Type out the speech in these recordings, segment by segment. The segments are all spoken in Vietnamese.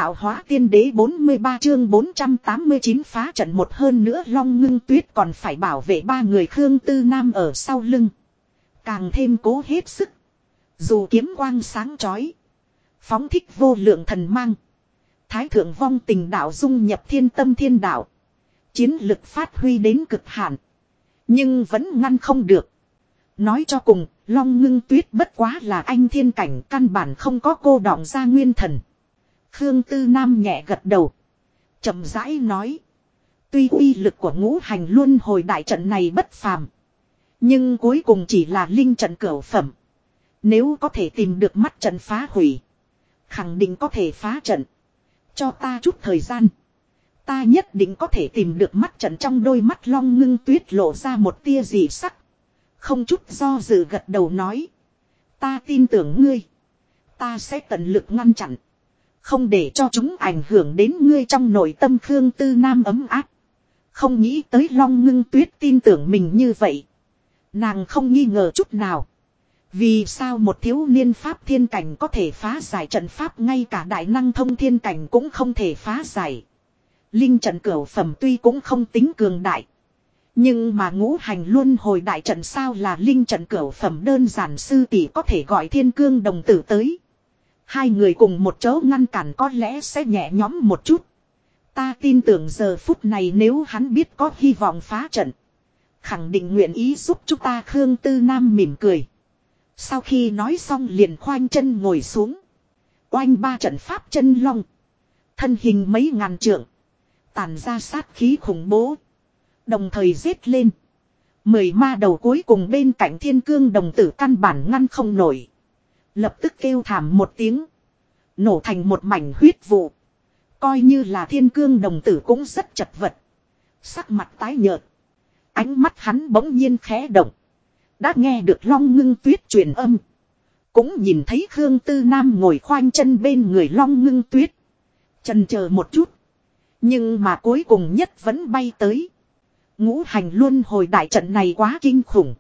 tạo hóa tiên đế 43 chương 489 phá trận một hơn nữa Long Ngưng Tuyết còn phải bảo vệ ba người Khương Tư Nam ở sau lưng. Càng thêm cố hết sức. Dù kiếm quang sáng chói. Phóng thích vô lượng thần mang. Thái thượng vong tình đạo dung nhập thiên tâm thiên đạo. Chiến lực phát huy đến cực hạn. Nhưng vẫn ngăn không được. Nói cho cùng, Long Ngưng Tuyết bất quá là anh thiên cảnh căn bản không có cô đọng ra nguyên thần. Khương Tư Nam nhẹ gật đầu. Chậm rãi nói. Tuy uy lực của ngũ hành luân hồi đại trận này bất phàm. Nhưng cuối cùng chỉ là linh trận cửu phẩm. Nếu có thể tìm được mắt trận phá hủy. Khẳng định có thể phá trận. Cho ta chút thời gian. Ta nhất định có thể tìm được mắt trận trong đôi mắt Long Ngưng Tuyết lộ ra một tia dị sắc. Không chút do dự gật đầu nói. Ta tin tưởng ngươi. Ta sẽ tận lực ngăn chặn. Không để cho chúng ảnh hưởng đến ngươi trong nội tâm Khương Tư Nam ấm áp. Không nghĩ tới Long Ngưng Tuyết tin tưởng mình như vậy. Nàng không nghi ngờ chút nào. Vì sao một thiếu niên pháp thiên cảnh có thể phá giải trận pháp ngay cả đại năng thông thiên cảnh cũng không thể phá giải. Linh trận cửu phẩm tuy cũng không tính cường đại. Nhưng mà ngũ hành luân hồi đại trận sao là linh trận cửu phẩm đơn giản sư tỷ có thể gọi thiên cương đồng tử tới. Hai người cùng một chỗ ngăn cản có lẽ sẽ nhẹ nhõm một chút. Ta tin tưởng giờ phút này nếu hắn biết có hy vọng phá trận. Khẳng định nguyện ý giúp chúng ta Khương Tư Nam mỉm cười. Sau khi nói xong liền khoanh chân ngồi xuống. Oanh ba trận pháp chân long. Thân hình mấy ngàn trượng. Tản ra sát khí khủng bố. Đồng thời giết lên. 10 ma đầu cuối cùng bên cạnh thiên cương đồng tử căn bản ngăn không nổi. Lập tức kêu thảm một tiếng. Nổ thành một mảnh huyết vụ. Coi như là thiên cương đồng tử cũng rất chật vật. Sắc mặt tái nhợt. Ánh mắt hắn bỗng nhiên khẽ động. Đã nghe được Long Ngưng Tuyết truyền âm. Cũng nhìn thấy Khương Tư Nam ngồi khoanh chân bên người Long Ngưng Tuyết. Chần chờ một chút. Nhưng mà cuối cùng nhất vẫn bay tới. Ngũ hành luân hồi đại trận này quá kinh khủng.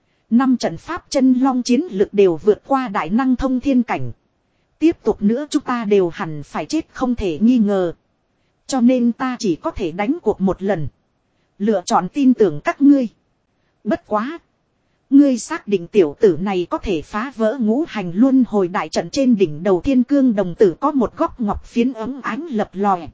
5 trận pháp chân long chiến lực đều vượt qua đại năng thông thiên cảnh. Tiếp tục nữa chúng ta đều hẳn phải chết không thể nghi ngờ. Cho nên ta chỉ có thể đánh cuộc một lần. Lựa chọn tin tưởng các ngươi. Bất quá. Ngươi xác định tiểu tử này có thể phá vỡ ngũ hành luân hồi đại trận trên đỉnh đầu thiên cương đồng tử có một góc ngọc phiến ấm ánh lập lòe.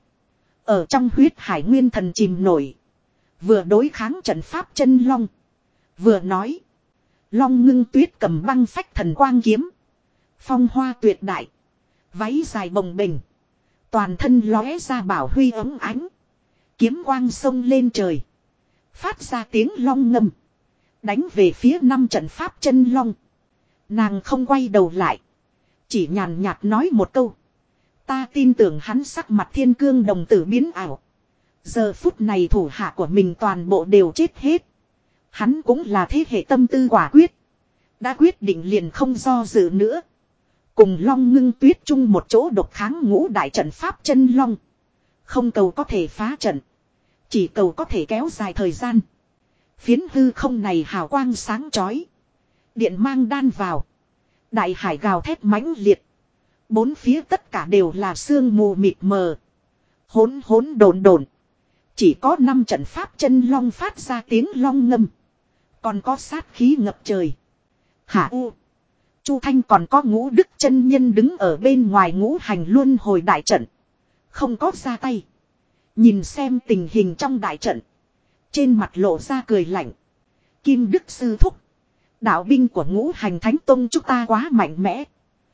Ở trong huyết hải nguyên thần chìm nổi. Vừa đối kháng trận pháp chân long. Vừa nói. Long Ngưng Tuyết cầm băng phách thần quang kiếm. Phong hoa tuyệt đại. Váy dài bồng bềnh. Toàn thân lóe ra bảo huy ấm ánh. Kiếm quang sông lên trời. Phát ra tiếng long ngâm. Đánh về phía 5 trận pháp chân long. Nàng không quay đầu lại. Chỉ nhàn nhạt nói một câu. Ta tin tưởng hắn sắc mặt thiên cương đồng tử biến ảo. Giờ phút này thủ hạ của mình toàn bộ đều chết hết. Hắn cũng là thế hệ tâm tư quả quyết. Đã quyết định liền không do dự nữa. Cùng Long Ngưng Tuyết chung một chỗ độc kháng ngũ đại trận pháp chân long. Không cầu có thể phá trận. Chỉ cầu có thể kéo dài thời gian. Phiến hư không này hào quang sáng chói. Điện mang đan vào. Đại hải gào thét mãnh liệt. Bốn phía tất cả đều là sương mù mịt mờ. Hỗn hỗn độn độn. Chỉ có 5 trận pháp chân long phát ra tiếng long ngâm. Còn có sát khí ngập trời. Hạ U. Chu Thanh còn có Ngũ Đức chân nhân đứng ở bên ngoài ngũ hành luân hồi đại trận. Không có ra tay. Nhìn xem tình hình trong đại trận. Trên mặt lộ ra cười lạnh. Kim Đức sư thúc. Đạo binh của ngũ hành thánh tông chúng ta quá mạnh mẽ.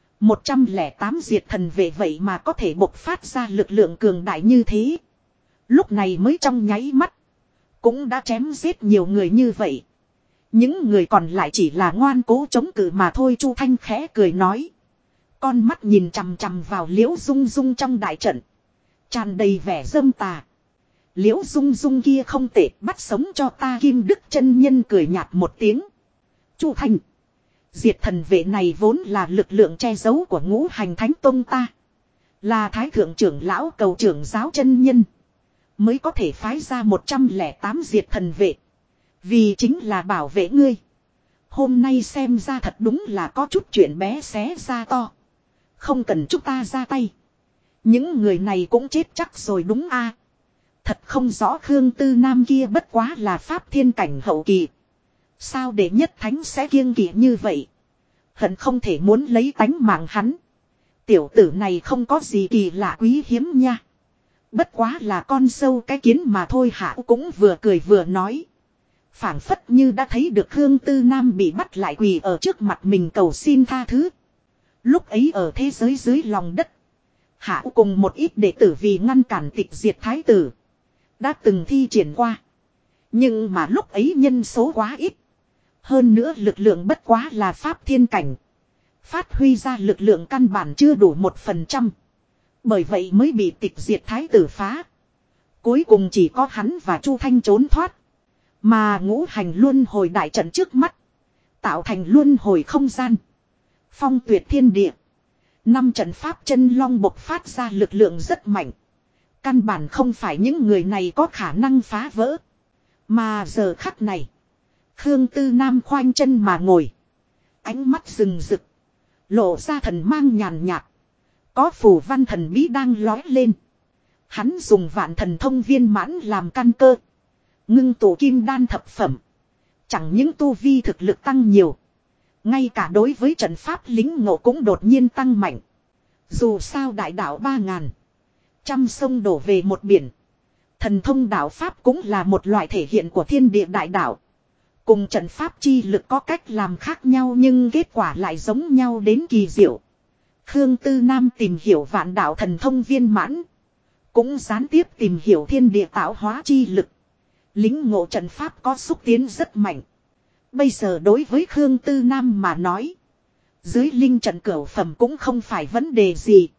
108 diệt thần vệ vậy mà có thể bộc phát ra lực lượng cường đại như thế. Lúc này mới trong nháy mắt. Cũng đã chém giết nhiều người như vậy. Những người còn lại chỉ là ngoan cố chống cự mà thôi. Chu Thanh khẽ cười nói. Con mắt nhìn chằm chằm vào Liễu Dung Dung trong đại trận. Tràn đầy vẻ dâm tà. Liễu Dung Dung kia không tệ, bắt sống cho ta. Kim Đức chân nhân cười nhạt một tiếng. Chu Thanh. Diệt thần vệ này vốn là lực lượng che giấu của ngũ hành thánh tông ta. Là thái thượng trưởng lão cầu trưởng giáo chân nhân. Mới có thể phái ra 108 diệt thần vệ. Vì chính là bảo vệ ngươi. Hôm nay xem ra thật đúng là có chút chuyện bé xé ra to. Không cần chúng ta ra tay. Những người này cũng chết chắc rồi đúng a. Thật không rõ Khương Tư Nam kia bất quá là pháp thiên cảnh hậu kỳ. Sao để nhất thánh sẽ kiêng kỵ như vậy. Hận không thể muốn lấy tánh mạng hắn. Tiểu tử này không có gì kỳ lạ quý hiếm nha. Bất quá là con sâu cái kiến mà thôi Hạ cũng vừa cười vừa nói. Phảng phất như đã thấy được Khương Tư Nam bị bắt lại quỳ ở trước mặt mình cầu xin tha thứ. Lúc ấy ở thế giới dưới lòng đất. Hạ cùng một ít đệ tử vì ngăn cản tịch diệt thái tử. Đã từng thi triển qua. Nhưng mà lúc ấy nhân số quá ít. Hơn nữa lực lượng bất quá là pháp thiên cảnh. Phát huy ra lực lượng căn bản chưa đủ 1%. Bởi vậy mới bị tịch diệt thái tử phá. Cuối cùng chỉ có hắn và Chu Thanh trốn thoát. Mà ngũ hành luân hồi đại trận trước mắt. Tạo thành luân hồi không gian. Phong tuyệt thiên địa. 5 trận pháp chân long bộc phát ra lực lượng rất mạnh. Căn bản không phải những người này có khả năng phá vỡ. Mà giờ khắc này. Khương Tư Nam khoanh chân mà ngồi. Ánh mắt rừng rực. Lộ ra thần mang nhàn nhạt. Có phù văn thần bí đang lói lên. Hắn dùng vạn thần thông viên mãn làm căn cơ. Ngưng tụ kim đan thập phẩm. Chẳng những tu vi thực lực tăng nhiều. Ngay cả đối với trận pháp lính ngộ cũng đột nhiên tăng mạnh. Dù sao đại đạo 3000. Trăm sông đổ về một biển. Thần thông đạo pháp cũng là một loại thể hiện của thiên địa đại đạo. Cùng trận pháp chi lực có cách làm khác nhau nhưng kết quả lại giống nhau đến kỳ diệu. Khương Tư Nam tìm hiểu vạn đạo thần thông viên mãn. Cũng gián tiếp tìm hiểu thiên địa tạo hóa chi lực. Lính ngộ trận pháp có xúc tiến rất mạnh. Bây giờ đối với Khương Tư Nam mà nói. Dưới linh trận cửu phẩm cũng không phải vấn đề gì.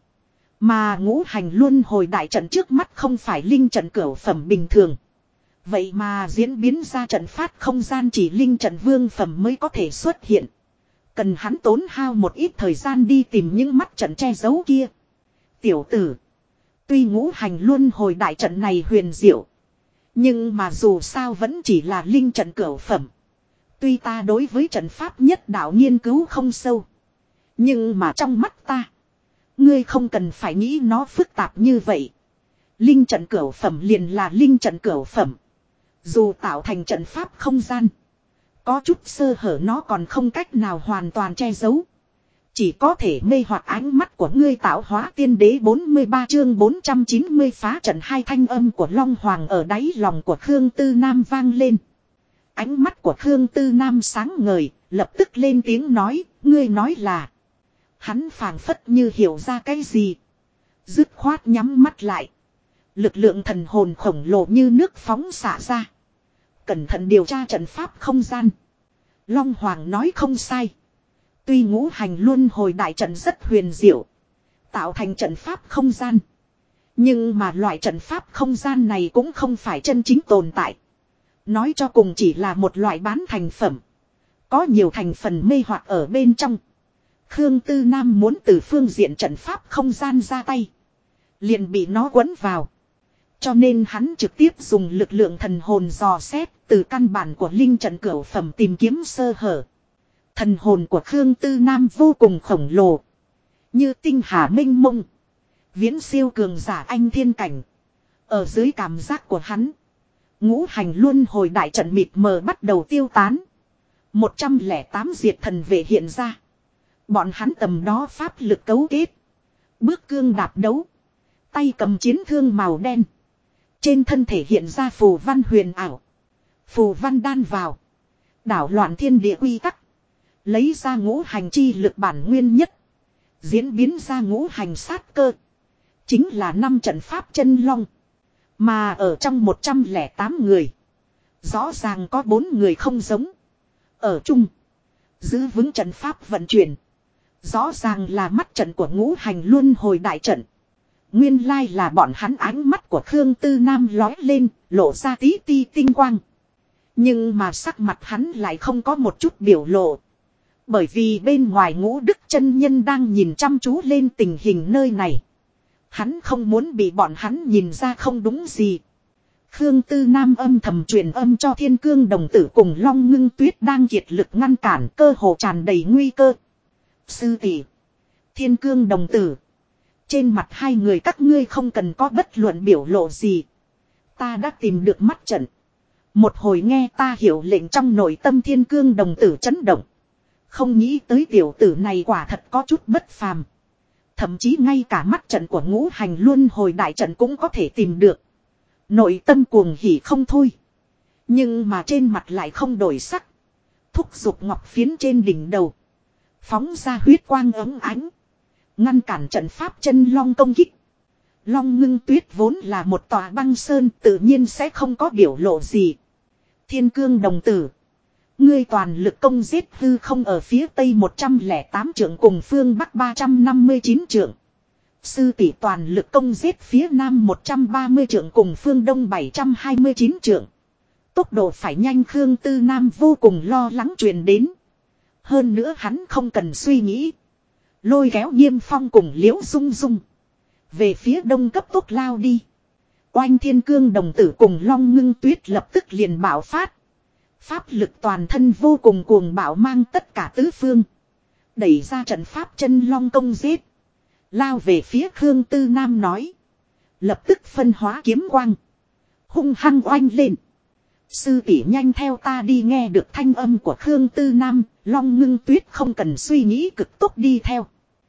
Mà ngũ hành luân hồi đại trận trước mắt không phải linh trận cửu phẩm bình thường. Vậy mà diễn biến ra trận phát không gian chỉ linh trận vương phẩm mới có thể xuất hiện. Cần hắn tốn hao một ít thời gian đi tìm những mắt trận che giấu kia. Tiểu tử. Tuy ngũ hành luân hồi đại trận này huyền diệu. Nhưng mà dù sao vẫn chỉ là linh trận cửu phẩm. Tuy ta đối với trận pháp nhất đạo nghiên cứu không sâu. Nhưng mà trong mắt ta. Ngươi không cần phải nghĩ nó phức tạp như vậy. Linh trận cửu phẩm liền là linh trận cửu phẩm. Dù tạo thành trận pháp không gian. Có chút sơ hở nó còn không cách nào hoàn toàn che giấu. Chỉ có thể mê hoặc ánh mắt của ngươi tạo hóa tiên đế 43 chương 490 phá trận hai thanh âm của Long Hoàng ở đáy lòng của Khương Tư Nam vang lên. Ánh mắt của Khương Tư Nam sáng ngời, lập tức lên tiếng nói, ngươi nói là. Hắn phảng phất như hiểu ra cái gì. Dứt khoát nhắm mắt lại. Lực lượng thần hồn khổng lồ như nước phóng xả ra. Cẩn thận điều tra trận pháp không gian. Long Hoàng nói không sai. Tuy ngũ hành luân hồi đại trận rất huyền diệu. Tạo thành trận pháp không gian. Nhưng mà loại trận pháp không gian này cũng không phải chân chính tồn tại. Nói cho cùng chỉ là một loại bán thành phẩm. Có nhiều thành phần mê hoặc ở bên trong. Khương Tư Nam muốn từ phương diện trận pháp không gian ra tay. Liền bị nó quấn vào. Cho nên hắn trực tiếp dùng lực lượng thần hồn dò xét từ căn bản của linh trận cửu phẩm tìm kiếm sơ hở. Thần hồn của Khương Tư Nam vô cùng khổng lồ. Như tinh hà mênh mông. Viễn siêu cường giả anh thiên cảnh. Ở dưới cảm giác của hắn. Ngũ hành luân hồi đại trận mịt mờ bắt đầu tiêu tán. 108 diệt thần vệ hiện ra. Bọn hắn tầm đó pháp lực cấu kết. Bước cương đạp đấu. Tay cầm chiến thương màu đen. Trên thân thể hiện ra phù văn huyền ảo. Phù văn đan vào. Đảo loạn thiên địa quy tắc. Lấy ra ngũ hành chi lực bản nguyên nhất. Diễn biến ra ngũ hành sát cơ. Chính là 5 trận pháp chân long. Mà ở trong 108 người. Rõ ràng có 4 người không giống. Ở chung. Giữ vững trận pháp vận chuyển. Rõ ràng là mắt trận của ngũ hành luân hồi đại trận. Nguyên lai là bọn hắn ánh mắt của Khương Tư Nam lói lên, lộ ra tí ti tinh quang. Nhưng mà sắc mặt hắn lại không có một chút biểu lộ. Bởi vì bên ngoài Ngũ Đức chân nhân đang nhìn chăm chú lên tình hình nơi này. Hắn không muốn bị bọn hắn nhìn ra không đúng gì. Khương Tư Nam âm thầm truyền âm cho Thiên Cương đồng tử cùng Long Ngưng Tuyết đang kiệt lực ngăn cản, cơ hồ tràn đầy nguy cơ. Sư tỷ, Thiên Cương đồng tử, Trên mặt hai người các ngươi không cần có bất luận biểu lộ gì. Ta đã tìm được mắt trận. Một hồi nghe ta hiểu lệnh trong nội tâm thiên cương đồng tử chấn động. Không nghĩ tới tiểu tử này quả thật có chút bất phàm. Thậm chí ngay cả mắt trận của ngũ hành luân hồi đại trận cũng có thể tìm được. Nội tâm cuồng hỉ không thôi. Nhưng mà trên mặt lại không đổi sắc. Thúc giục ngọc phiến trên đỉnh đầu. Phóng ra huyết quang ấm ánh. Ngăn cản trận pháp chân long công kích. Long Ngưng Tuyết vốn là một tòa băng sơn, tự nhiên sẽ không có biểu lộ gì. Thiên cương đồng tử. Ngươi toàn lực công giết hư không ở phía tây 108 trượng cùng phương bắc 359 trượng. Sư tỷ toàn lực công giết phía nam 130 trượng cùng phương đông 729 trượng. Tốc độ phải nhanh, Khương Tư Nam vô cùng lo lắng truyền đến. Hơn nữa hắn không cần suy nghĩ. Lôi kéo Nghiêm Phong cùng Liễu Dung Dung. Về phía đông cấp tốc lao đi. Oanh thiên cương đồng tử cùng Long Ngưng Tuyết lập tức liền bạo phát. Pháp lực toàn thân vô cùng cuồng bạo mang tất cả tứ phương. Đẩy ra trận pháp chân long công giết. Lao về phía Khương Tư Nam nói. Lập tức phân hóa kiếm quang. Hung hăng oanh lên. Sư tỷ nhanh theo ta đi, nghe được thanh âm của Khương Tư Nam. Long Ngưng Tuyết không cần suy nghĩ cực tốc đi theo.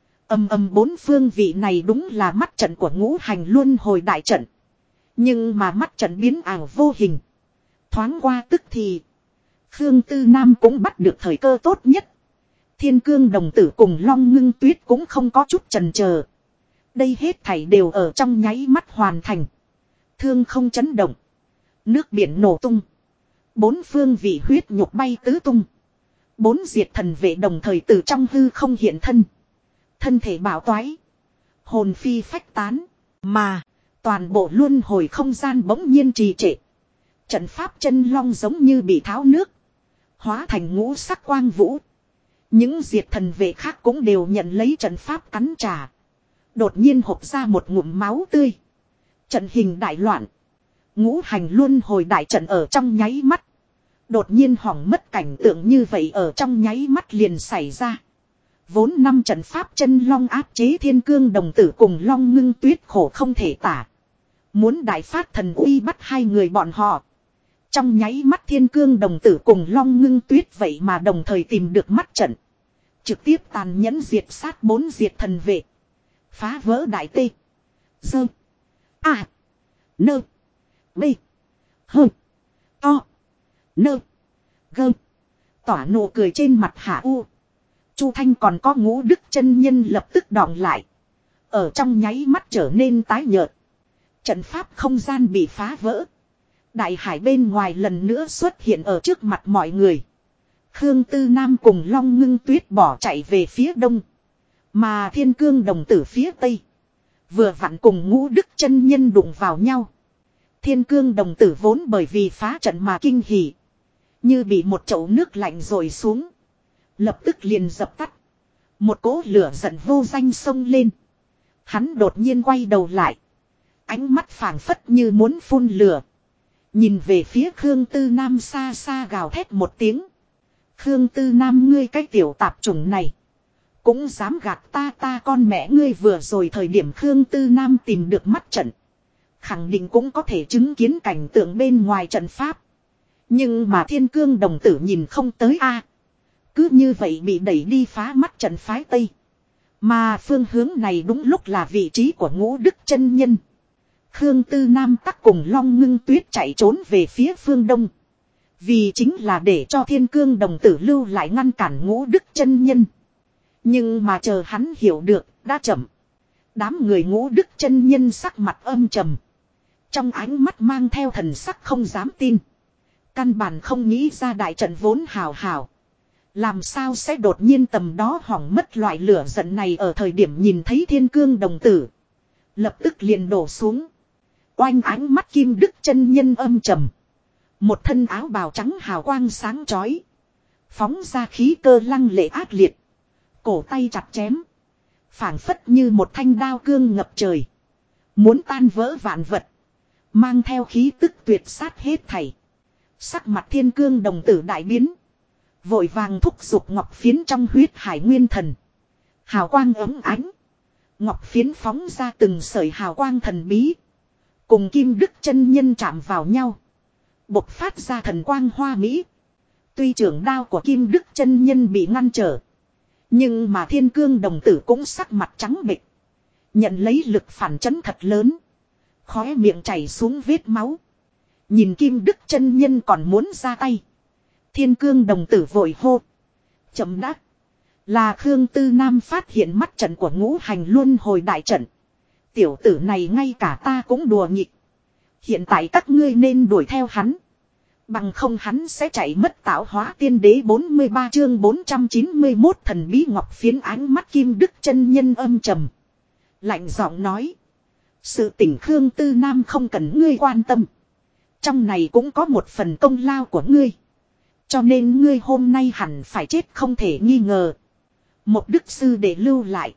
Bốn phương vị này đúng là mắt trận của ngũ hành luân hồi đại trận. Nhưng mà mắt trận biến ảo vô hình. Thoáng qua tức thì. Khương Tư Nam cũng bắt được thời cơ tốt nhất. Thiên cương đồng tử cùng Long Ngưng Tuyết cũng không có chút chần chờ. Đây hết thảy đều ở trong nháy mắt hoàn thành. Thương không chấn động. Nước biển nổ tung. Bốn phương vị huyết nhục bay tứ tung. Bốn diệt thần vệ đồng thời từ trong hư không hiện thân. Thân thể bảo toái. Hồn phi phách tán. Mà toàn bộ luân hồi không gian bỗng nhiên trì trệ. Trận pháp chân long giống như bị tháo nước. Hóa thành ngũ sắc quang vũ. Những diệt thần vệ khác cũng đều nhận lấy trận pháp cắn trả. Đột nhiên hộc ra một ngụm máu tươi. Trận hình đại loạn. Ngũ hành luân hồi đại trận ở trong nháy mắt. Đột nhiên hỏng mất, cảnh tượng như vậy ở trong nháy mắt liền xảy ra. Vốn năm trận pháp chân long áp chế thiên cương đồng tử cùng Long Ngưng Tuyết khổ không thể tả. Muốn đại phát thần uy bắt hai người bọn họ. Trong nháy mắt thiên cương đồng tử cùng Long Ngưng Tuyết vậy mà đồng thời tìm được mắt trận. Trực tiếp tàn nhẫn diệt sát bốn diệt thần vệ. Phá vỡ đại tê. Dơ. A. Nơ. B. Hơ. To. Nơ. Gơ. Tỏa nụ cười trên mặt Hạ U. Chu Thanh còn có Ngũ Đức chân nhân lập tức đọng lại. Ở trong nháy mắt trở nên tái nhợt. Trận pháp không gian bị phá vỡ. Đại hải bên ngoài lần nữa xuất hiện ở trước mặt mọi người. Khương Tư Nam cùng Long Ngưng Tuyết bỏ chạy về phía đông. Mà thiên cương đồng tử phía tây. Vừa vặn cùng Ngũ Đức chân nhân đụng vào nhau. Thiên cương đồng tử vốn bởi vì phá trận mà kinh hỉ. Như bị một chậu nước lạnh rội xuống. Lập tức liền dập tắt. Một cỗ lửa giận vô danh xông lên. Hắn đột nhiên quay đầu lại. Ánh mắt phảng phất như muốn phun lửa. Nhìn về phía Khương Tư Nam xa xa gào thét một tiếng. Khương Tư Nam, ngươi cái tiểu tạp chủng này. Cũng dám gạt ta con mẹ ngươi. Vừa rồi thời điểm Khương Tư Nam tìm được mắt trận. Khẳng định cũng có thể chứng kiến cảnh tượng bên ngoài trận pháp. Nhưng mà thiên cương đồng tử nhìn không tới a. Cứ như vậy bị đẩy đi phá mắt trận phái Tây. Mà phương hướng này đúng lúc là vị trí của Ngũ Đức chân nhân. Khương Tư Nam tắc cùng Long Ngưng Tuyết chạy trốn về phía phương đông. Vì chính là để cho thiên cương đồng tử lưu lại ngăn cản Ngũ Đức chân nhân. Nhưng mà chờ hắn hiểu được, đã chậm. Đám người Ngũ Đức chân nhân sắc mặt âm trầm. Trong ánh mắt mang theo thần sắc không dám tin. Căn bản không nghĩ ra đại trận vốn hào hào. Làm sao sẽ đột nhiên tầm đó hỏng mất loại lửa giận này. Ở thời điểm nhìn thấy thiên cương đồng tử. Lập tức liền đổ xuống. Oanh, ánh mắt kim đức chân nhân âm trầm. Một thân áo bào trắng hào quang sáng chói. Phóng ra khí cơ lăng lệ ác liệt. Cổ tay chặt chém. Phảng phất như một thanh đao cương ngập trời. Muốn tan vỡ vạn vật. Mang theo khí tức tuyệt sát hết thảy. Sắc mặt thiên cương đồng tử đại biến. Vội vàng thúc giục ngọc phiến trong huyết hải nguyên thần. Hào quang ấm ánh. Ngọc phiến phóng ra từng sợi hào quang thần bí. Cùng Kim Đức chân nhân chạm vào nhau. Bộc phát ra thần quang hoa mỹ. Tuy trưởng đao của Kim Đức chân nhân bị ngăn trở. Nhưng mà Thiên Cương đồng tử cũng sắc mặt trắng bệch. Nhận lấy lực phản chấn thật lớn. Khóe miệng chảy xuống vết máu. Nhìn Kim Đức chân nhân còn muốn ra tay. Thiên Cương đồng tử vội hô. Chậm đã. Là Khương Tư Nam phát hiện mắt trận của ngũ hành luân hồi đại trận. Tiểu tử này ngay cả ta cũng đùa nghịch. Hiện tại các ngươi nên đuổi theo hắn. Bằng không hắn sẽ chạy mất tạo hóa tiên đế 43 chương 491 thần bí ngọc phiến ánh mắt Kim Đức chân nhân âm trầm. Lạnh giọng nói. Sự tình Khương Tư Nam không cần ngươi quan tâm. Trong này cũng có một phần công lao của ngươi. Cho nên ngươi hôm nay hẳn phải chết không thể nghi ngờ. Một đức sư để lưu lại.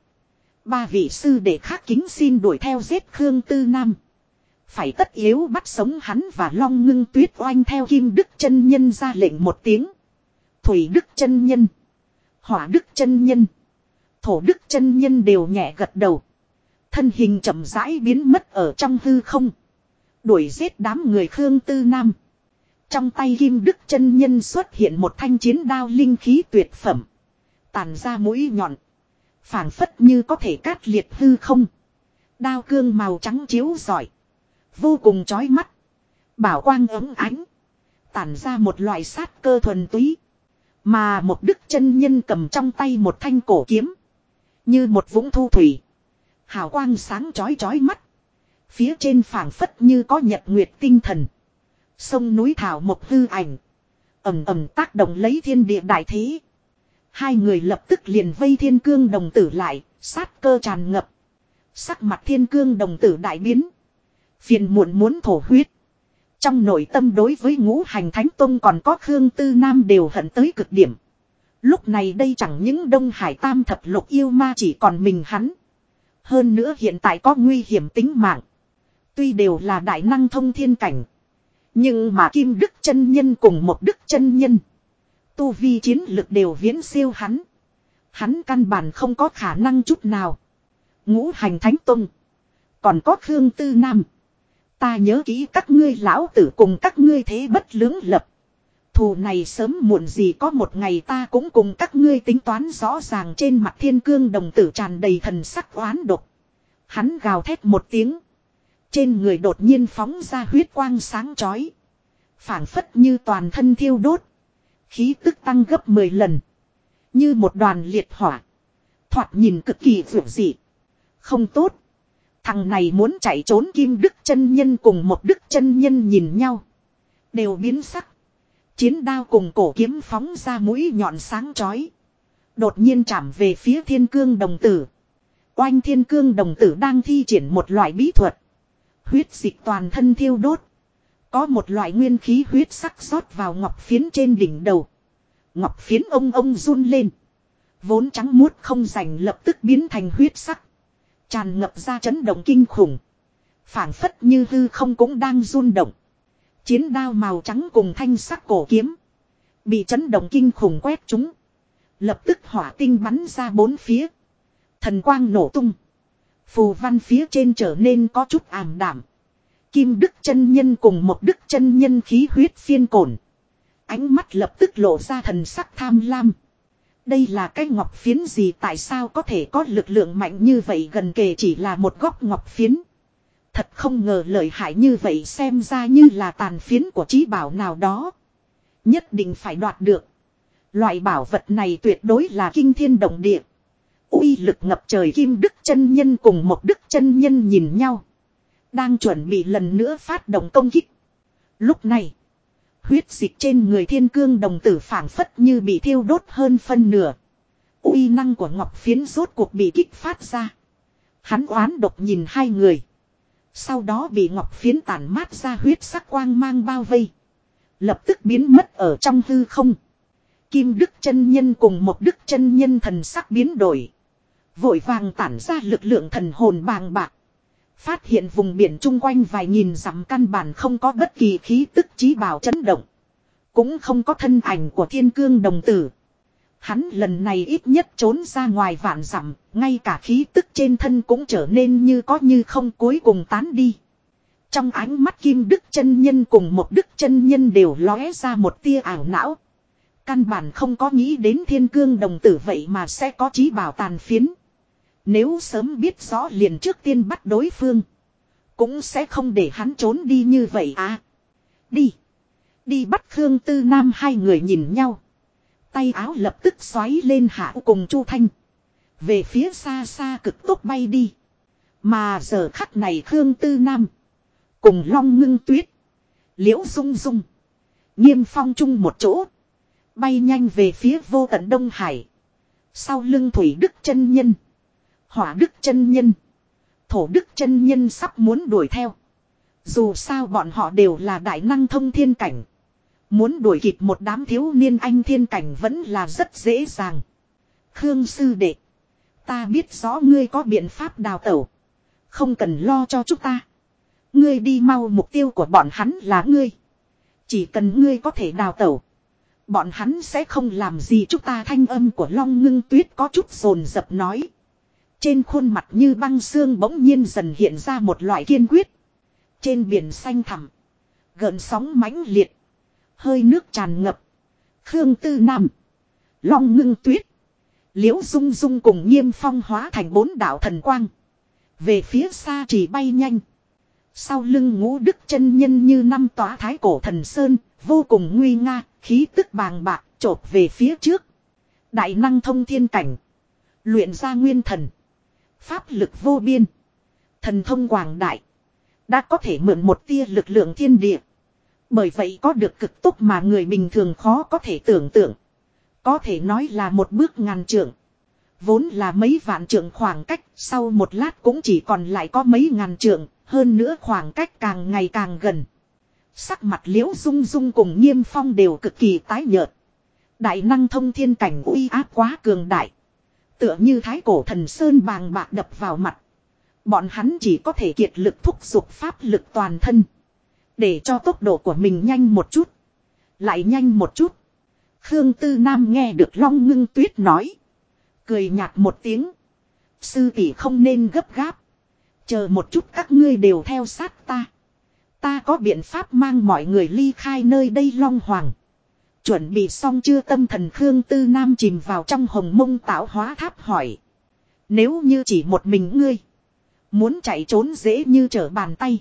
3 vị sư để khác kính xin đuổi theo giết Khương Tư Nam. Phải tất yếu bắt sống hắn và Long Ngưng Tuyết oanh theo Kim Đức chân nhân ra lệnh một tiếng. Thủy Đức chân nhân, Hỏa Đức chân nhân, Thổ Đức chân nhân đều nhẹ gật đầu. Thân hình chậm rãi biến mất ở trong hư không. Đuổi giết đám người Khương Tư Nam. Trong tay Kim Đức chân nhân xuất hiện một thanh chiến đao linh khí tuyệt phẩm. Tàn ra mũi nhọn. Phảng phất như có thể cát liệt hư không. Đao cương màu trắng chiếu rọi. Vô cùng chói mắt. Bảo quang ấm ánh. Tản ra một loại sát cơ thuần túy. Mà một đức chân nhân cầm trong tay một thanh cổ kiếm. Như một vũng thu thủy. Hào quang sáng chói chói mắt. Phía trên phảng phất như có nhật nguyệt tinh thần. Sông núi thảo một hư ảnh. Ầm ầm tác động lấy thiên địa đại thế. Hai người lập tức liền vây Thiên Cương đồng tử lại. Sát cơ tràn ngập. Sắc mặt Thiên Cương đồng tử đại biến. Phiền muộn muốn thổ huyết. Trong nội tâm đối với ngũ hành thánh tông còn có Khương Tư Nam đều hận tới cực điểm. Lúc này đây chẳng những Đông Hải tam thập lục yêu ma chỉ còn mình hắn. Hơn nữa hiện tại có nguy hiểm tính mạng. Tuy đều là đại năng thông thiên cảnh. Nhưng mà Kim Đức chân nhân cùng một Đức chân nhân. Tu vi chiến lực đều viễn siêu hắn. Hắn căn bản không có khả năng chút nào. Ngũ hành thánh tông. Còn có Khương Tư Nam. Ta nhớ kỹ các ngươi lão tử cùng các ngươi thế bất lưỡng lập. Thù này sớm muộn gì có một ngày ta cũng cùng các ngươi tính toán rõ ràng. Trên mặt Thiên Cương đồng tử tràn đầy thần sắc oán độc. Hắn gào thét một tiếng. Trên người đột nhiên phóng ra huyết quang sáng chói. Phảng phất như toàn thân thiêu đốt. Khí tức tăng gấp 10 lần. Như một đoàn liệt hỏa. Thoạt nhìn cực kỳ vượt dị. Không tốt. Thằng này muốn chạy trốn. Kim Đức chân nhân cùng một Đức chân nhân nhìn nhau. Đều biến sắc. Chiến đao cùng cổ kiếm phóng ra mũi nhọn sáng chói. Đột nhiên chạm về phía Thiên Cương đồng tử. Oanh Thiên Cương đồng tử đang thi triển một loại bí thuật. Huyết dịch toàn thân thiêu đốt. Có một loại nguyên khí huyết sắc rót vào ngọc phiến trên đỉnh đầu. Ngọc phiến ông run lên. Vốn trắng muốt không rành lập tức biến thành huyết sắc. Tràn ngập ra chấn động kinh khủng. Phảng phất như hư không cũng đang run động. Chiến đao màu trắng cùng thanh sắc cổ kiếm. Bị chấn động kinh khủng quét chúng. Lập tức hỏa tinh bắn ra bốn phía. Thần quang nổ tung. Phù văn phía trên trở nên có chút ảm đạm. Kim Đức chân nhân cùng một Đức chân nhân khí huyết phiên cổn. Ánh mắt lập tức lộ ra thần sắc tham lam. Đây là cái ngọc phiến gì, tại sao có thể có lực lượng mạnh như vậy, gần kề chỉ là một góc ngọc phiến. Thật không ngờ lợi hại như vậy, xem ra như là tàn phiến của chí bảo nào đó. Nhất định phải đoạt được. Loại bảo vật này tuyệt đối là kinh thiên động địa. Uy lực ngập trời. Kim Đức chân nhân cùng một Đức chân nhân nhìn nhau. Đang chuẩn bị lần nữa phát động công kích. Lúc này, huyết dịch trên người Thiên Cương đồng tử phảng phất như bị thiêu đốt hơn phân nửa. Uy năng của ngọc phiến rốt cuộc bị kích phát ra. Hắn oán độc nhìn hai người. Sau đó bị ngọc phiến tản mát ra huyết sắc quang mang bao vây. Lập tức biến mất ở trong hư không. Kim Đức chân nhân cùng một Đức chân nhân thần sắc biến đổi. Vội vàng tản ra lực lượng thần hồn bàng bạc. Phát hiện vùng biển chung quanh vài nghìn dặm căn bản không có bất kỳ khí tức chí bảo chấn động. Cũng không có thân ảnh của Thiên Cương đồng tử. Hắn lần này ít nhất trốn ra ngoài vạn dặm, ngay cả khí tức trên thân cũng trở nên như có như không cuối cùng tán đi. Trong ánh mắt Kim Đức chân nhân cùng một Đức chân nhân đều lóe ra một tia ảo não. Căn bản không có nghĩ đến Thiên Cương đồng tử vậy mà sẽ có chí bảo tàn phiến. Nếu sớm biết rõ liền trước tiên bắt đối phương, cũng sẽ không để hắn trốn đi như vậy à. Đi. Đi bắt Khương Tư Nam. Hai người nhìn nhau. Tay áo lập tức xoáy lên hạ cùng Chu Thanh. Về phía xa xa cực tốc bay đi. Mà giờ khắc này Khương Tư Nam cùng Long Ngưng Tuyết, Liễu Dung Dung, Nghiêm Phong chung một chỗ. Bay nhanh về phía vô tận Đông Hải. Sau lưng Thủy Đức chân nhân, Hỏa Đức chân nhân, Thổ Đức chân nhân sắp muốn đuổi theo. Dù sao bọn họ đều là đại năng thông thiên cảnh. Muốn đuổi kịp một đám thiếu niên anh thiên cảnh vẫn là rất dễ dàng. Khương sư đệ, ta biết rõ ngươi có biện pháp đào tẩu. Không cần lo cho chúng ta. Ngươi đi mau, mục tiêu của bọn hắn là ngươi. Chỉ cần ngươi có thể đào tẩu, bọn hắn sẽ không làm gì chúng ta. Thanh âm của Long Ngưng Tuyết có chút rồn rập nói. Trên khuôn mặt như băng xương bỗng nhiên dần hiện ra một loại kiên quyết. Trên biển xanh thẳm, gợn sóng mãnh liệt, hơi nước tràn ngập. Khương Tư Nam, Long Ngưng Tuyết, Liễu Dung Dung cùng Nghiêm Phong hóa thành 4 đạo thần quang. Về phía xa chỉ bay nhanh. Sau lưng Ngũ Đức chân nhân như 5 tòa thái cổ thần sơn, vô cùng nguy nga, khí tức bàng bạc, chộp về phía trước. Đại năng thông thiên cảnh, luyện ra nguyên thần, pháp lực vô biên, thần thông quảng đại, đã có thể mượn một tia lực lượng thiên địa. Bởi vậy có được cực tốc mà người bình thường khó có thể tưởng tượng. Có thể nói là một bước ngàn trượng. Vốn là mấy vạn trượng khoảng cách, sau một lát cũng chỉ còn lại có mấy ngàn trượng, hơn nữa khoảng cách càng ngày càng gần. Sắc mặt Liễu Dung Dung cùng Nghiêm Phong đều cực kỳ tái nhợt. Đại năng thông thiên cảnh uy áp quá cường đại. Tựa như thái cổ thần sơn bàng bạc đập vào mặt. Bọn hắn chỉ có thể kiệt lực thúc giục pháp lực toàn thân. Để cho tốc độ của mình nhanh một chút. Lại nhanh một chút. Khương Tư Nam nghe được Long Ngưng Tuyết nói. Cười nhạt một tiếng. Sư tỷ không nên gấp gáp. Chờ một chút, các ngươi đều theo sát ta. Ta có biện pháp mang mọi người ly khai nơi đây. Long Hoàng, chuẩn bị xong chưa? Tâm thần Khương Tư Nam chìm vào trong hồng mông tạo hóa tháp hỏi. Nếu như chỉ một mình ngươi, muốn chạy trốn dễ như trở bàn tay.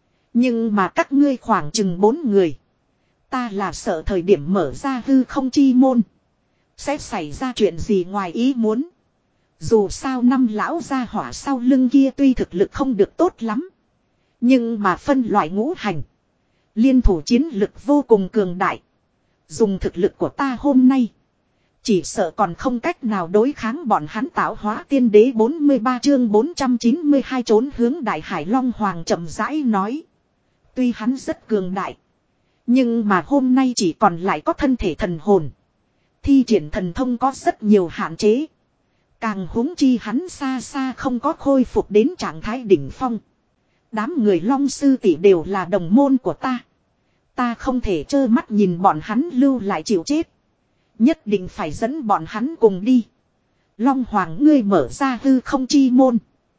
Nhưng mà các ngươi khoảng chừng 4 người. Ta là sợ thời điểm mở ra hư không chi môn, sẽ xảy ra chuyện gì ngoài ý muốn. Dù sao 5 lão gia hỏa sau lưng kia tuy thực lực không được tốt lắm, nhưng mà phân loại ngũ hành, liên thủ chiến lực vô cùng cường đại. Dùng thực lực của ta hôm nay, chỉ sợ còn không cách nào đối kháng bọn hắn. Tạo hóa tiên đế 43 chương 492 trốn hướng đại hải. Long Hoàng chậm rãi nói. Tuy hắn rất cường đại, nhưng mà hôm nay chỉ còn lại có thân thể thần hồn. Thi triển thần thông có rất nhiều hạn chế. Càng huống chi hắn xa xa không có khôi phục đến trạng thái đỉnh phong. Đám người Long sư tỷ đều là đồng môn của ta. Ta không thể trơ mắt nhìn bọn hắn lưu lại chịu chết. Nhất định phải dẫn bọn hắn cùng đi. Long Hoàng, ngươi mở ra hư không chi môn.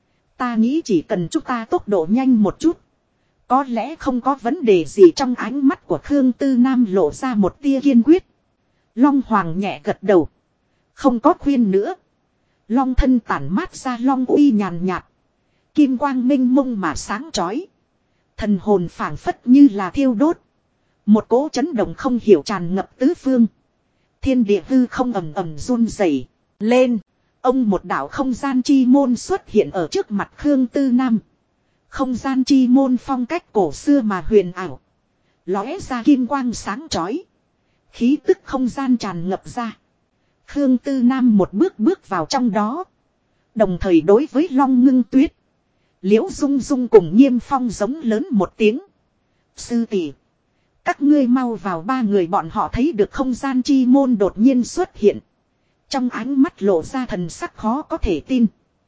Ta nghĩ chỉ cần chúng ta tốc độ nhanh một chút, có lẽ không có vấn đề gì. Trong ánh mắt của Khương Tư Nam lộ ra một tia kiên quyết. Long Hoàng nhẹ gật đầu, không có khuyên nữa. Long thân tản mát ra long uy nhàn nhạt, kim quang minh mông mà sáng chói. Thần hồn phảng phất như là thiêu đốt. Một cỗ chấn động không hiểu tràn ngập tứ phương. Thiên địa hư không ầm ầm run rẩy lên. Ông một đạo không gian chi môn xuất hiện ở trước mặt Khương Tư Nam. Không gian chi môn phong cách cổ xưa mà huyền ảo, lóe ra kim quang sáng chói. Khí tức không gian tràn ngập ra. Khương Tư Nam một bước bước vào trong đó. Đồng thời đối với Long Ngưng Tuyết, Liễu Dung Dung cùng Nghiêm Phong giống lớn một tiếng. Sư tỷ, các ngươi mau vào. 3 người bọn họ thấy được không gian chi môn đột nhiên xuất hiện. Trong ánh mắt lộ ra thần sắc khó có thể tin.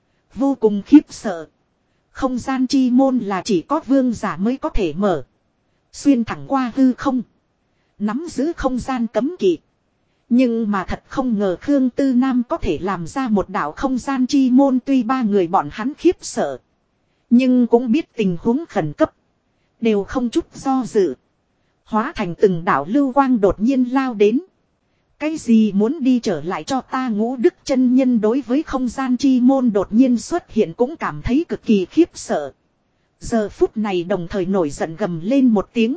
Vô cùng khiếp sợ. Không gian chi môn là chỉ có vương giả mới có thể mở. Xuyên thẳng qua hư không, nắm giữ không gian cấm kỵ. Nhưng mà thật không ngờ Khương Tư Nam có thể làm ra một đạo không gian chi môn, tuy ba người bọn hắn khiếp sợ. Nhưng cũng biết tình huống khẩn cấp. Đều không chút do dự. Hóa thành từng đạo lưu quang đột nhiên lao đến. Cái gì muốn đi trở lại cho ta? Ngũ Đức chân nhân đối với không gian chi môn đột nhiên xuất hiện cũng cảm thấy cực kỳ khiếp sợ. Giờ phút này đồng thời nổi giận gầm lên một tiếng.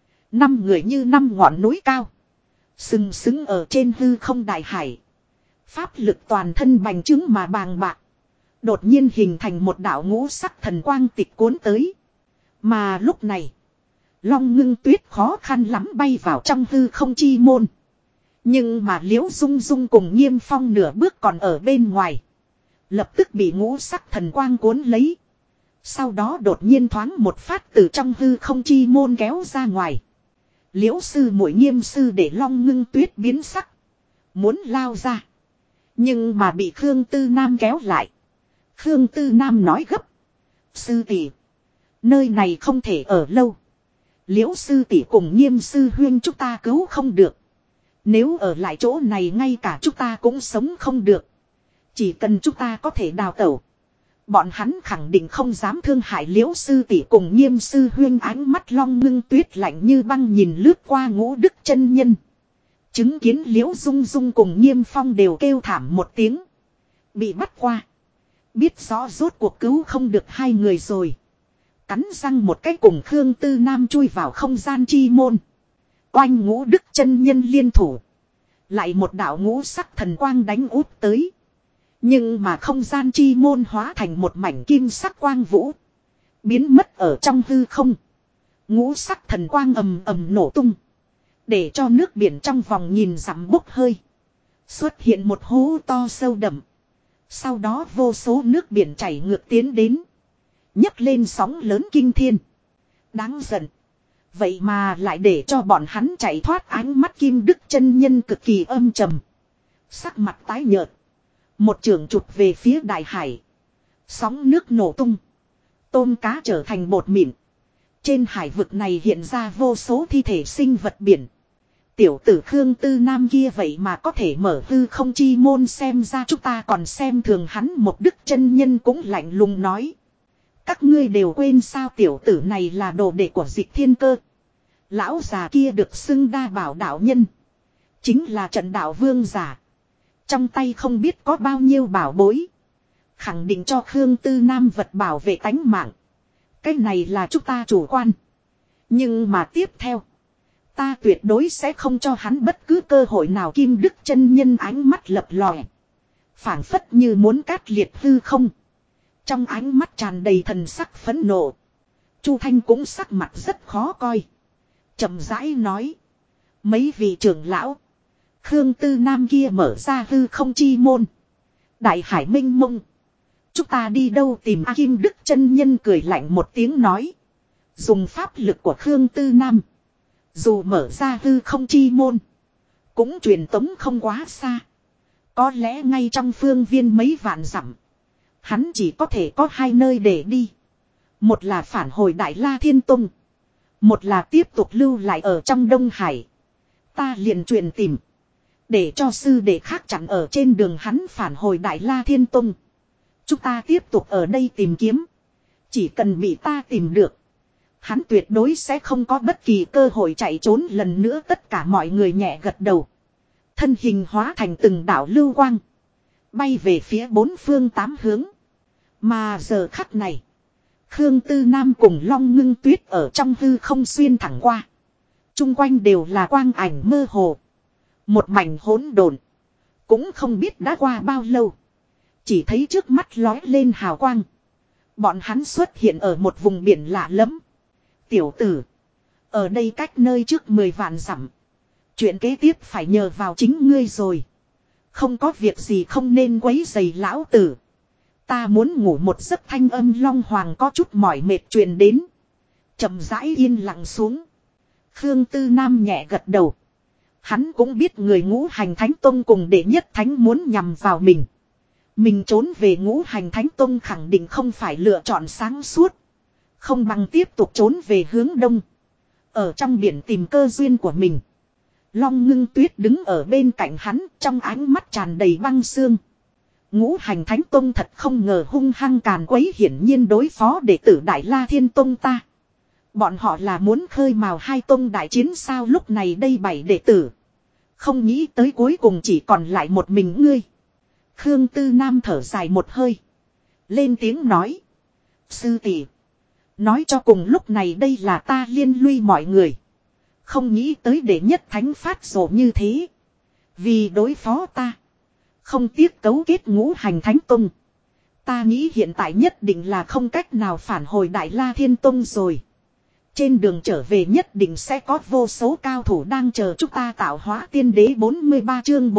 5 người như 5 ngọn núi cao. Sừng sững ở trên hư không đại hải. Pháp lực toàn thân bành trướng mà bàng bạc. Đột nhiên hình thành một đạo ngũ sắc thần quang tịch cuốn tới. Mà lúc này, Long Ngưng Tuyết khó khăn lắm bay vào trong hư không chi môn. Nhưng mà Liễu Dung Dung cùng Nghiêm Phong nửa bước còn ở bên ngoài. Lập tức bị ngũ sắc thần quang cuốn lấy. Sau đó đột nhiên thoáng một phát từ trong hư không chi môn kéo ra ngoài. Liễu sư muội Nghiêm sư để Long Ngưng Tuyết biến sắc. Muốn lao ra. Nhưng mà bị Khương Tư Nam kéo lại. Khương Tư Nam nói gấp. Sư tỷ, nơi này không thể ở lâu. Liễu sư tỷ cùng Nghiêm sư huyên chúng ta cứu không được. Nếu ở lại chỗ này ngay cả chúng ta cũng sống không được. Chỉ cần chúng ta có thể đào tẩu. Bọn hắn khẳng định không dám thương hại Liễu sư tỷ cùng Nghiêm sư huyên. Ánh mắt Long Ngưng Tuyết lạnh như băng nhìn lướt qua Ngũ Đức chân nhân. Chứng kiến Liễu Dung Dung cùng Nghiêm Phong đều kêu thảm một tiếng. Bị bắt qua. Biết rõ rốt cuộc cứu không được hai người rồi. Cắn răng một cái cùng Khương Tư Nam chui vào không gian chi môn. Oanh, Ngũ Đức chân nhân liên thủ. Lại một đạo ngũ sắc thần quang đánh úp tới. Nhưng mà không gian chi môn hóa thành một mảnh kim sắc quang vũ. Biến mất ở trong hư không. Ngũ sắc thần quang ầm ầm nổ tung. Để cho nước biển trong vòng nhìn dặm bốc hơi. Xuất hiện một hố to sâu đậm. Sau đó vô số nước biển chảy ngược tiến đến. Nhấc lên sóng lớn kinh thiên. Đáng giận. Vậy mà lại để cho bọn hắn chạy thoát. Ánh mắt Kim Đức chân nhân cực kỳ âm trầm. Sắc mặt tái nhợt. Một trường chụp về phía đại hải. Sóng nước nổ tung. Tôm cá trở thành bột mịn. Trên hải vực này hiện ra vô số thi thể sinh vật biển. Tiểu tử Khương Tư Nam kia vậy mà có thể mở hư không chi môn, xem ra chúng ta còn xem thường hắn. Một Đức chân nhân cũng lạnh lùng nói. Các ngươi đều quên sao tiểu tử này là đồ đệ của Dịch Thiên Cơ. Lão già kia được xưng đa bảo đạo nhân. Chính là trận đạo vương giả. Trong tay không biết có bao nhiêu bảo bối. Khẳng định cho Khương Tư Nam vật bảo vệ tánh mạng. Cái này là chúng ta chủ quan. Nhưng mà tiếp theo. Ta tuyệt đối sẽ không cho hắn bất cứ cơ hội nào. Kim Đức chân nhân ánh mắt lập lòe. Phảng phất như muốn cát liệt hư không. Trong ánh mắt tràn đầy thần sắc phẫn nộ. Chu Thanh cũng sắc mặt rất khó coi. Chậm rãi nói. Mấy vị trưởng lão. Khương Tư Nam kia mở ra hư không chi môn. Đại hải minh mông. Chúng ta đi đâu tìm Kim Đức chân nhân cười lạnh một tiếng nói. Dùng pháp lực của Khương Tư Nam. Dù mở ra hư không chi môn. Cũng truyền tống không quá xa. Có lẽ ngay trong phương viên mấy vạn dặm. Hắn chỉ có thể có hai nơi để đi. Một là phản hồi Đại La Thiên Tông. Một là tiếp tục lưu lại ở trong Đông Hải. Ta liền truyền tìm. Để cho sư đệ khác chặn ở trên đường hắn phản hồi Đại La Thiên Tông. Chúng ta tiếp tục ở đây tìm kiếm. Chỉ cần bị ta tìm được. Hắn tuyệt đối sẽ không có bất kỳ cơ hội chạy trốn lần nữa. Tất cả mọi người nhẹ gật đầu. Thân hình hóa thành từng đạo lưu quang. Bay về phía bốn phương tám hướng. Mà giờ khắc này. Khương Tư Nam cùng Long Ngưng Tuyết ở trong hư không xuyên thẳng qua. Trung quanh đều là quang ảnh mơ hồ. Một mảnh hỗn độn. Cũng không biết đã qua bao lâu. Chỉ thấy trước mắt lói lên hào quang. Bọn hắn xuất hiện ở một vùng biển lạ lẫm. Tiểu tử. Ở đây cách nơi trước 10 vạn dặm. Chuyện kế tiếp phải nhờ vào chính ngươi rồi. Không có việc gì không nên quấy rầy lão tử. Ta muốn ngủ một giấc. Thanh âm Long Hoàng có chút mỏi mệt truyền đến. Chậm rãi yên lặng xuống. Khương Tư Nam nhẹ gật đầu. Hắn cũng biết người Ngũ Hành Thánh Tông cùng đệ nhất thánh muốn nhằm vào mình. Mình trốn về Ngũ Hành Thánh Tông khẳng định không phải lựa chọn sáng suốt. Không bằng tiếp tục trốn về hướng đông. Ở trong biển tìm cơ duyên của mình. Long Ngưng Tuyết đứng ở bên cạnh hắn, trong ánh mắt tràn đầy băng xương. Ngũ Hành Thánh Tông thật không ngờ hung hăng càn quấy, hiển nhiên đối phó đệ tử Đại La Thiên Tông ta. Bọn họ là muốn khơi mào hai tông đại chiến sao? Lúc này đây 7 đệ tử. Không nghĩ tới cuối cùng chỉ còn lại một mình ngươi. Khương Tư Nam thở dài một hơi. Lên tiếng nói. Sư tỷ, nói cho cùng lúc này đây là ta liên lụy mọi người. Không nghĩ tới đệ nhất thánh phát rồ như thế. Vì đối phó ta. Không tiếc cấu kết Ngũ Hành Thánh Tông. Ta nghĩ hiện tại nhất định là không cách nào phản hồi Đại La Thiên Tông rồi. Trên đường trở về nhất định sẽ có vô số cao thủ đang chờ chúng ta tạo hóa tiên đế. 43 chương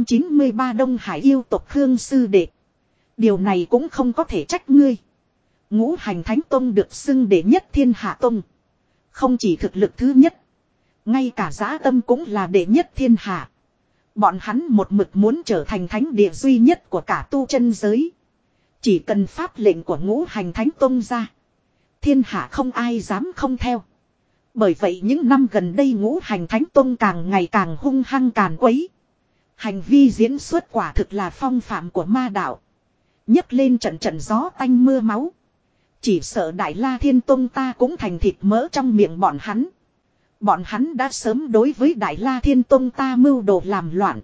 493 Đông Hải yêu tộc Khương sư đệ. Điều này cũng không có thể trách ngươi. Ngũ Hành Thánh Tông được xưng đệ nhất thiên hạ tông. Không chỉ thực lực thứ nhất. Ngay cả dã tâm cũng là đệ nhất thiên hạ. Bọn hắn một mực muốn trở thành thánh địa duy nhất của cả tu chân giới. Chỉ cần pháp lệnh của Ngũ Hành Thánh Tông ra. Thiên hạ không ai dám không theo. Bởi vậy những năm gần đây Ngũ Hành Thánh Tông càng ngày càng hung hăng càn quấy. Hành vi diễn xuất quả thực là phong phạm của ma đạo. Nhấc lên trận trận gió tanh mưa máu. Chỉ sợ Đại La Thiên Tông ta cũng thành thịt mỡ trong miệng bọn hắn. Bọn hắn đã sớm đối với Đại La Thiên Tông ta mưu đồ làm loạn.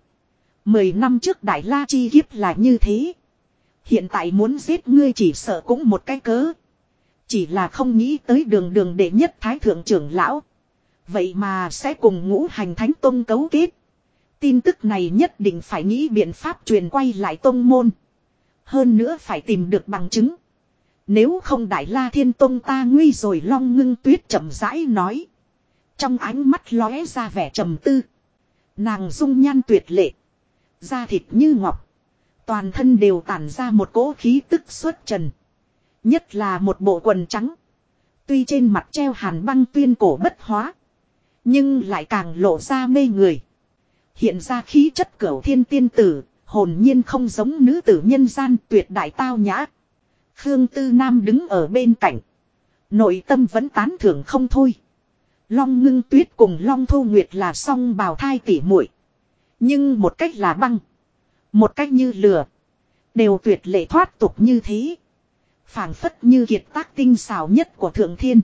10 năm trước Đại La chi kiếp là như thế. Hiện tại muốn giết ngươi chỉ sợ cũng một cái cớ. Chỉ là không nghĩ tới đường đường đệ nhất thái thượng trưởng lão. Vậy mà sẽ cùng Ngũ Hành Thánh Tông cấu kết. Tin tức này nhất định phải nghĩ biện pháp truyền quay lại tông môn. Hơn nữa phải tìm được bằng chứng. Nếu không Đại La Thiên Tông ta nguy rồi. Long Ngưng Tuyết chậm rãi nói. Trong ánh mắt lóe ra vẻ trầm tư. Nàng dung nhan tuyệt lệ. Da thịt như ngọc. Toàn thân đều tản ra một cỗ khí tức xuất trần. Nhất là một bộ quần trắng. Tuy trên mặt treo hàn băng tuyên cổ bất hóa. Nhưng lại càng lộ ra mê người. Hiện ra khí chất cửu thiên tiên tử. Hồn nhiên không giống nữ tử nhân gian tuyệt đại tao nhã. Khương Tư Nam đứng ở bên cạnh. Nội tâm vẫn tán thưởng không thôi. Long Ngưng Tuyết cùng Long Thu Nguyệt là song bào thai tỉ muội. Nhưng một cách là băng. Một cách như lửa. Đều tuyệt lệ thoát tục như thế. Phảng phất như kiệt tác tinh xảo nhất của Thượng Thiên.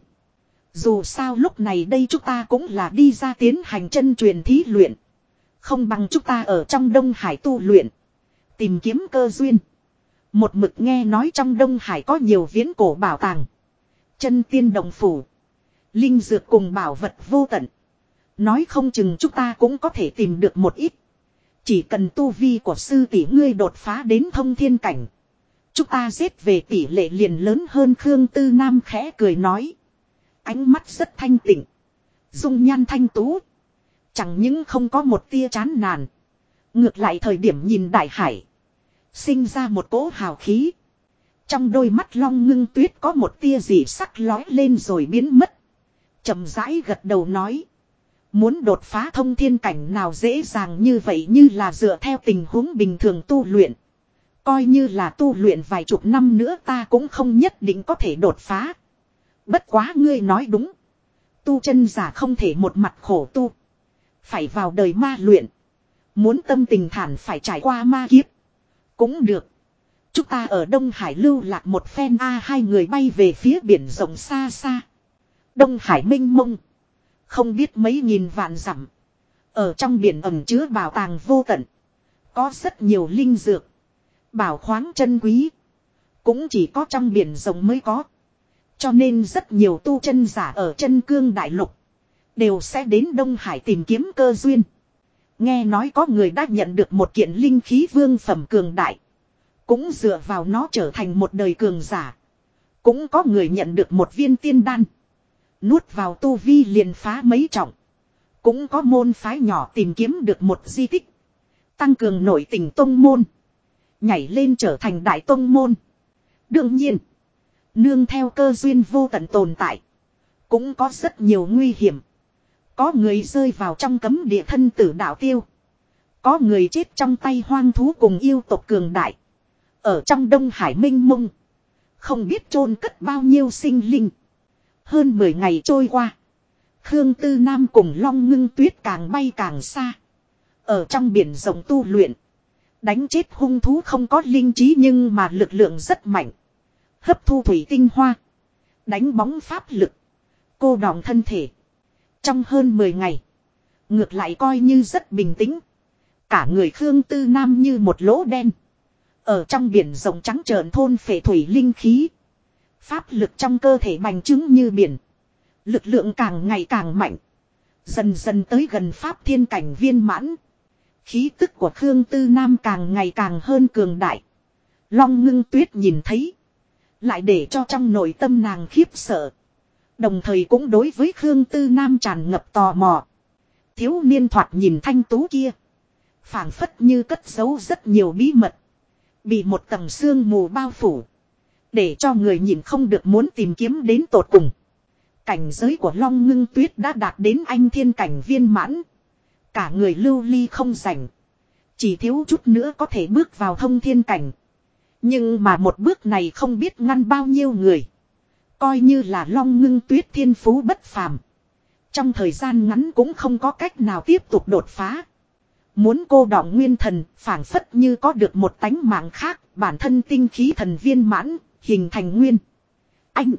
Dù sao lúc này đây chúng ta cũng là đi ra tiến hành chân truyền thí luyện. Không bằng chúng ta ở trong Đông Hải tu luyện. Tìm kiếm cơ duyên. Một mực nghe nói trong Đông Hải có nhiều viễn cổ bảo tàng. Chân tiên đồng phủ. Linh dược cùng bảo vật vô tận. Nói không chừng chúng ta cũng có thể tìm được một ít. Chỉ cần tu vi của sư tỷ ngươi đột phá đến thông thiên cảnh. Chúng ta giết về tỷ lệ liền lớn hơn. Khương Tư Nam khẽ cười nói. Ánh mắt rất thanh tịnh. Dung nhan thanh tú. Chẳng những không có một tia chán nản. Ngược lại thời điểm nhìn đại hải. Sinh ra một cỗ hào khí. Trong đôi mắt Long Ngưng Tuyết có một tia dị sắc lói lên rồi biến mất. Chậm rãi gật đầu nói. Muốn đột phá thông thiên cảnh nào dễ dàng như vậy, như là dựa theo tình huống bình thường tu luyện. Coi như là tu luyện vài chục năm nữa ta cũng không nhất định có thể đột phá. Bất quá ngươi nói đúng. Tu chân giả không thể một mặt khổ tu. Phải vào đời ma luyện. Muốn tâm tình thản phải trải qua ma kiếp. Cũng được. Chúng ta ở Đông Hải lưu lạc một phen. Hai người bay về phía biển rộng xa xa. Đông Hải mênh mông. Không biết mấy nghìn vạn dặm. Ở trong biển ẩn chứa bảo tàng vô tận. Có rất nhiều linh dược. Bảo khoáng chân quý. Cũng chỉ có trong biển rộng mới có. Cho nên rất nhiều tu chân giả ở chân cương đại lục. Đều sẽ đến Đông Hải tìm kiếm cơ duyên. Nghe nói có người đã nhận được một kiện linh khí vương phẩm cường đại. Cũng dựa vào nó trở thành một đời cường giả. Cũng có người nhận được một viên tiên đan. Nuốt vào tu vi liền phá mấy trọng. Cũng có môn phái nhỏ tìm kiếm được một di tích. Tăng cường nội tình tông môn. Nhảy lên trở thành đại tông môn. Đương nhiên. Nương theo cơ duyên vô tận tồn tại. Cũng có rất nhiều nguy hiểm. Có người rơi vào trong cấm địa thân tử đạo tiêu. Có người chết trong tay hoang thú cùng yêu tộc cường đại. Ở trong Đông Hải mênh mông. Không biết chôn cất bao nhiêu sinh linh. Hơn 10 ngày trôi qua. Khương Tư Nam cùng Long Ngưng Tuyết càng bay càng xa. Ở trong biển rộng tu luyện. Đánh chết hung thú không có linh trí nhưng mà lực lượng rất mạnh. Hấp thu thủy tinh hoa. Đánh bóng pháp lực. Cô đọng thân thể. Trong hơn 10 ngày. Ngược lại coi như rất bình tĩnh. Cả người Khương Tư Nam như một lỗ đen. Ở trong biển rộng trắng trợn thôn phệ thủy linh khí. Pháp lực trong cơ thể bành trướng như biển. Lực lượng càng ngày càng mạnh. Dần dần tới gần pháp thiên cảnh viên mãn. Khí tức của Khương Tư Nam càng ngày càng hơn cường đại. Long Ngưng Tuyết nhìn thấy. Lại để cho trong nội tâm nàng khiếp sợ. Đồng thời cũng đối với Khương Tư Nam tràn ngập tò mò. Thiếu niên thoạt nhìn thanh tú kia. Phảng phất như cất giấu rất nhiều bí mật. Bị một tầng sương mù bao phủ. Để cho người nhìn không được muốn tìm kiếm đến tột cùng. Cảnh giới của Long Ngưng Tuyết đã đạt đến anh thiên cảnh viên mãn. Cả người lưu ly không rảnh. Chỉ thiếu chút nữa có thể bước vào thông thiên cảnh. Nhưng mà một bước này không biết ngăn bao nhiêu người. Coi như là Long Ngưng Tuyết thiên phú bất phàm. Trong thời gian ngắn cũng không có cách nào tiếp tục đột phá. Muốn cô đọng nguyên thần, phảng phất như có được một tánh mạng khác, bản thân tinh khí thần viên mãn, hình thành nguyên anh.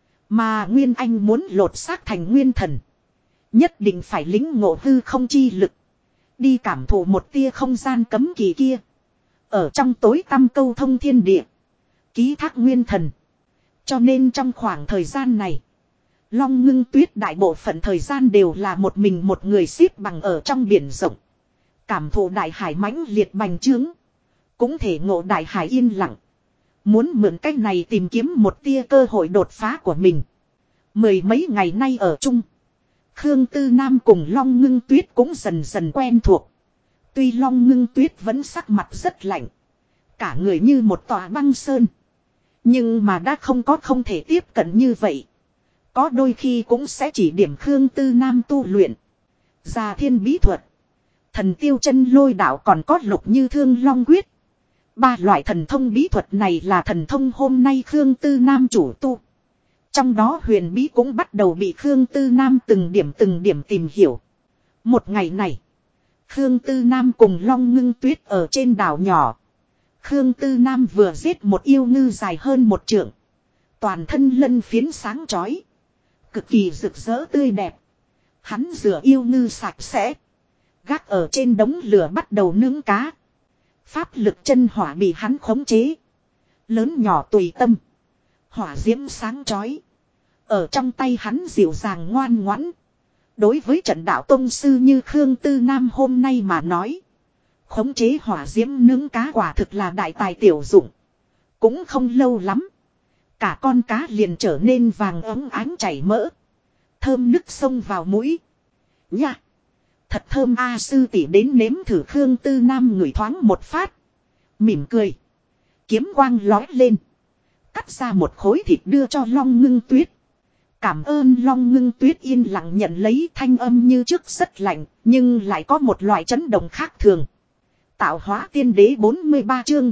Mà nguyên anh muốn lột xác thành nguyên thần. Nhất định phải lính ngộ hư không chi lực. Đi cảm thụ một tia không gian cấm kỵ kia. Ở trong tối tăm câu thông thiên địa. Ký thác nguyên thần. Cho nên trong khoảng thời gian này. Long Ngưng Tuyết đại bộ phận thời gian đều là một mình một người xếp bằng ở trong biển rộng. Cảm thụ đại hải mãnh liệt bành trướng. Cũng thể ngộ đại hải yên lặng. Muốn mượn cách này tìm kiếm một tia cơ hội đột phá của mình. Mười mấy ngày nay ở chung. Khương Tư Nam cùng Long Ngưng Tuyết cũng dần dần quen thuộc. Tuy Long Ngưng Tuyết vẫn sắc mặt rất lạnh. Cả người như một tòa băng sơn. Nhưng mà đã không thể tiếp cận như vậy. Có đôi khi cũng sẽ chỉ điểm Khương Tư Nam tu luyện. Gia thiên bí thuật. Thần tiêu chân lôi đạo còn có lục như thương long quyết. Ba loại thần thông bí thuật này là thần thông hôm nay Khương Tư Nam chủ tu. Trong đó huyền bí cũng bắt đầu bị Khương Tư Nam từng điểm tìm hiểu. Một ngày này. Khương Tư Nam cùng Long Ngưng Tuyết ở trên đảo nhỏ. Khương Tư Nam vừa giết một yêu ngư dài hơn 1 trượng. Toàn thân lân phiến sáng chói. Cực kỳ rực rỡ tươi đẹp. Hắn rửa yêu ngư sạch sẽ. Gác ở trên đống lửa bắt đầu nướng cá. Pháp lực chân hỏa bị hắn khống chế. Lớn nhỏ tùy tâm. Hỏa diễm sáng chói. Ở trong tay hắn dịu dàng ngoan ngoãn. Đối với trận đạo tông sư như Khương Tư Nam hôm nay mà nói. Khống chế hỏa diễm nướng cá quả thực là đại tài tiểu dụng. Cũng không lâu lắm. Cả con cá liền trở nên vàng óng ánh chảy mỡ. Thơm nức sông vào mũi. Nha! Thật thơm a, sư tỷ đến nếm thử. Khương Tư Nam ngửi thoáng một phát. Mỉm cười. Kiếm quang lói lên. Cắt ra một khối thịt đưa cho Long Ngưng Tuyết. Cảm ơn. Long Ngưng Tuyết yên lặng nhận lấy, thanh âm như trước rất lạnh, nhưng lại có một loại chấn động khác thường. Tạo hóa tiên đế 43 chương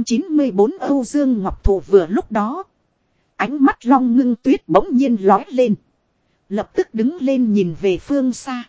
494 Âu Dương Ngọc Thụ vừa lúc đó. Ánh mắt Long Ngưng Tuyết bỗng nhiên lói lên. Lập tức đứng lên nhìn về phương xa.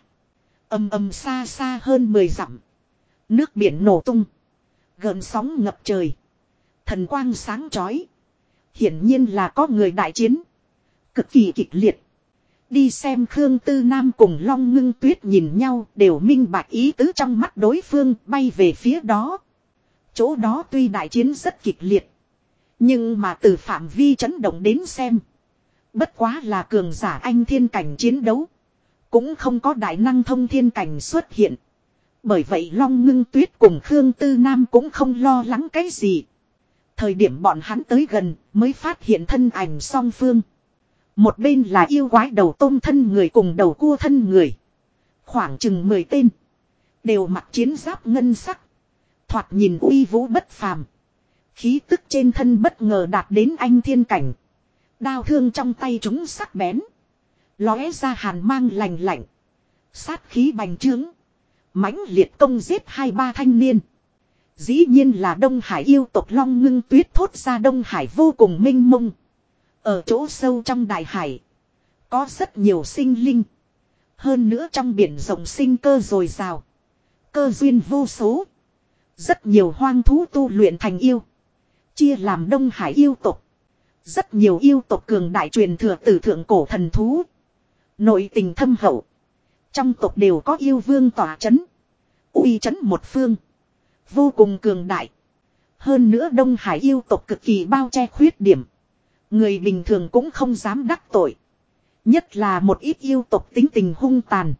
Ầm xa xa hơn 10 dặm. Nước biển nổ tung. Gợn sóng ngập trời. Thần quang sáng chói. Hiển nhiên là có người đại chiến. Cực kỳ kịch liệt. Đi xem Khương Tư Nam cùng Long Ngưng Tuyết nhìn nhau đều minh bạch ý tứ trong mắt đối phương, bay về phía đó. Chỗ đó tuy đại chiến rất kịch liệt. Nhưng mà từ phạm vi chấn động đến xem. Bất quá là cường giả anh thiên cảnh chiến đấu. Cũng không có đại năng thông thiên cảnh xuất hiện. Bởi vậy Long Ngưng Tuyết cùng Khương Tư Nam cũng không lo lắng cái gì. Thời điểm bọn hắn tới gần mới phát hiện thân ảnh song phương. Một bên là yêu quái đầu tôm thân người cùng đầu cua thân người. Khoảng chừng 10 tên. Đều mặc chiến giáp ngân sắc. Thoạt nhìn uy vũ bất phàm. Khí tức trên thân bất ngờ đạt đến anh thiên cảnh. Đao thương trong tay chúng sắc bén. Lóe ra hàn mang lành lạnh. Sát khí bành trướng. Mãnh liệt công giết 2-3 thanh niên. Dĩ nhiên là Đông Hải yêu tộc. Long Ngưng Tuyết thốt ra Đông Hải vô cùng mênh mông. Ở chỗ sâu trong đại hải. Có rất nhiều sinh linh. Hơn nữa trong biển rộng sinh cơ dồi dào. Cơ duyên vô số. Rất nhiều hoang thú tu luyện thành yêu. Chia làm Đông Hải yêu tộc. Rất nhiều yêu tộc cường đại truyền thừa từ thượng cổ thần thú. Nội tình thâm hậu. Trong tộc đều có yêu vương tỏa chấn. Uy chấn một phương. Vô cùng cường đại. Hơn nữa Đông Hải yêu tộc cực kỳ bao che khuyết điểm. Người bình thường cũng không dám đắc tội. Nhất là một ít yêu tộc tính tình hung tàn.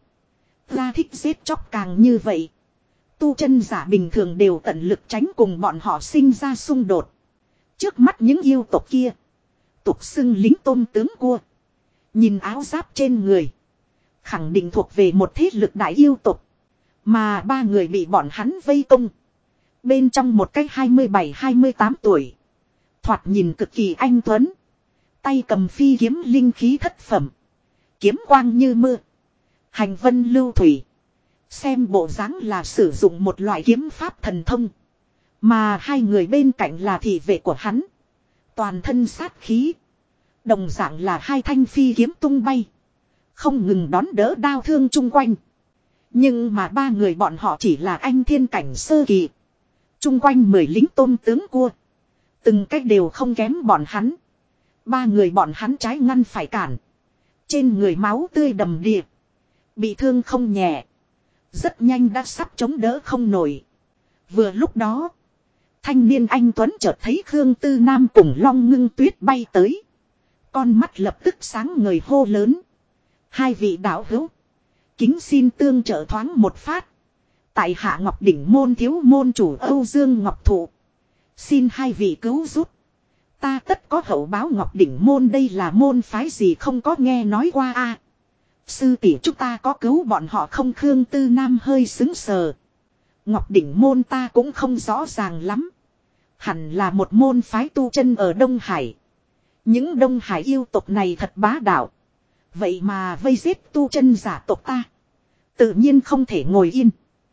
Ra thích giết chóc càng như vậy. Tu chân giả bình thường đều tận lực tránh cùng bọn họ sinh ra xung đột. Trước mắt những yêu tộc kia. Tục xưng lính tôm tướng cua. Nhìn áo giáp trên người. Khẳng định thuộc về một thế lực đại yêu tộc. Mà ba người bị bọn hắn vây công. Bên trong một cái 27-28 tuổi. Thoạt nhìn cực kỳ anh tuấn. Tay cầm phi kiếm linh khí thất phẩm. Kiếm quang như mưa. Hành vân lưu thủy. Xem bộ dáng là sử dụng một loại kiếm pháp thần thông. Mà hai người bên cạnh là thị vệ của hắn. Toàn thân sát khí. Đồng dạng là hai thanh phi kiếm tung bay. Không ngừng đón đỡ đao thương chung quanh. Nhưng mà ba người bọn họ chỉ là anh thiên cảnh sơ kỳ. Chung quanh 10 lính tôm tướng cua. Từng cách đều không kém bọn hắn. Ba người bọn hắn trái ngăn phải cản. Trên người máu tươi đầm đìa. Bị thương không nhẹ. Rất nhanh đã sắp chống đỡ không nổi. Vừa lúc đó. Thanh niên anh Tuấn chợt thấy Khương Tư Nam cùng Long Ngưng Tuyết bay tới. Con mắt lập tức sáng ngời hô lớn. Hai vị đạo hữu. Kính xin tương trợ thoáng một phát. Tại hạ Ngọc Đỉnh môn thiếu môn chủ Âu Dương Ngọc Thụ. Xin hai vị cứu giúp. Ta tất có hậu báo. Ngọc Đỉnh môn đây là môn phái gì không có nghe nói qua a? Sư tỷ chúng ta có cứu bọn họ không? Khương Tư Nam hơi xứng sờ. Ngọc Đỉnh môn ta cũng không rõ ràng lắm. Hẳn là một môn phái tu chân ở Đông Hải. Những Đông Hải yêu tộc này thật bá đạo. Vậy mà vây giết tu chân giả tộc ta. Tự nhiên không thể ngồi yên.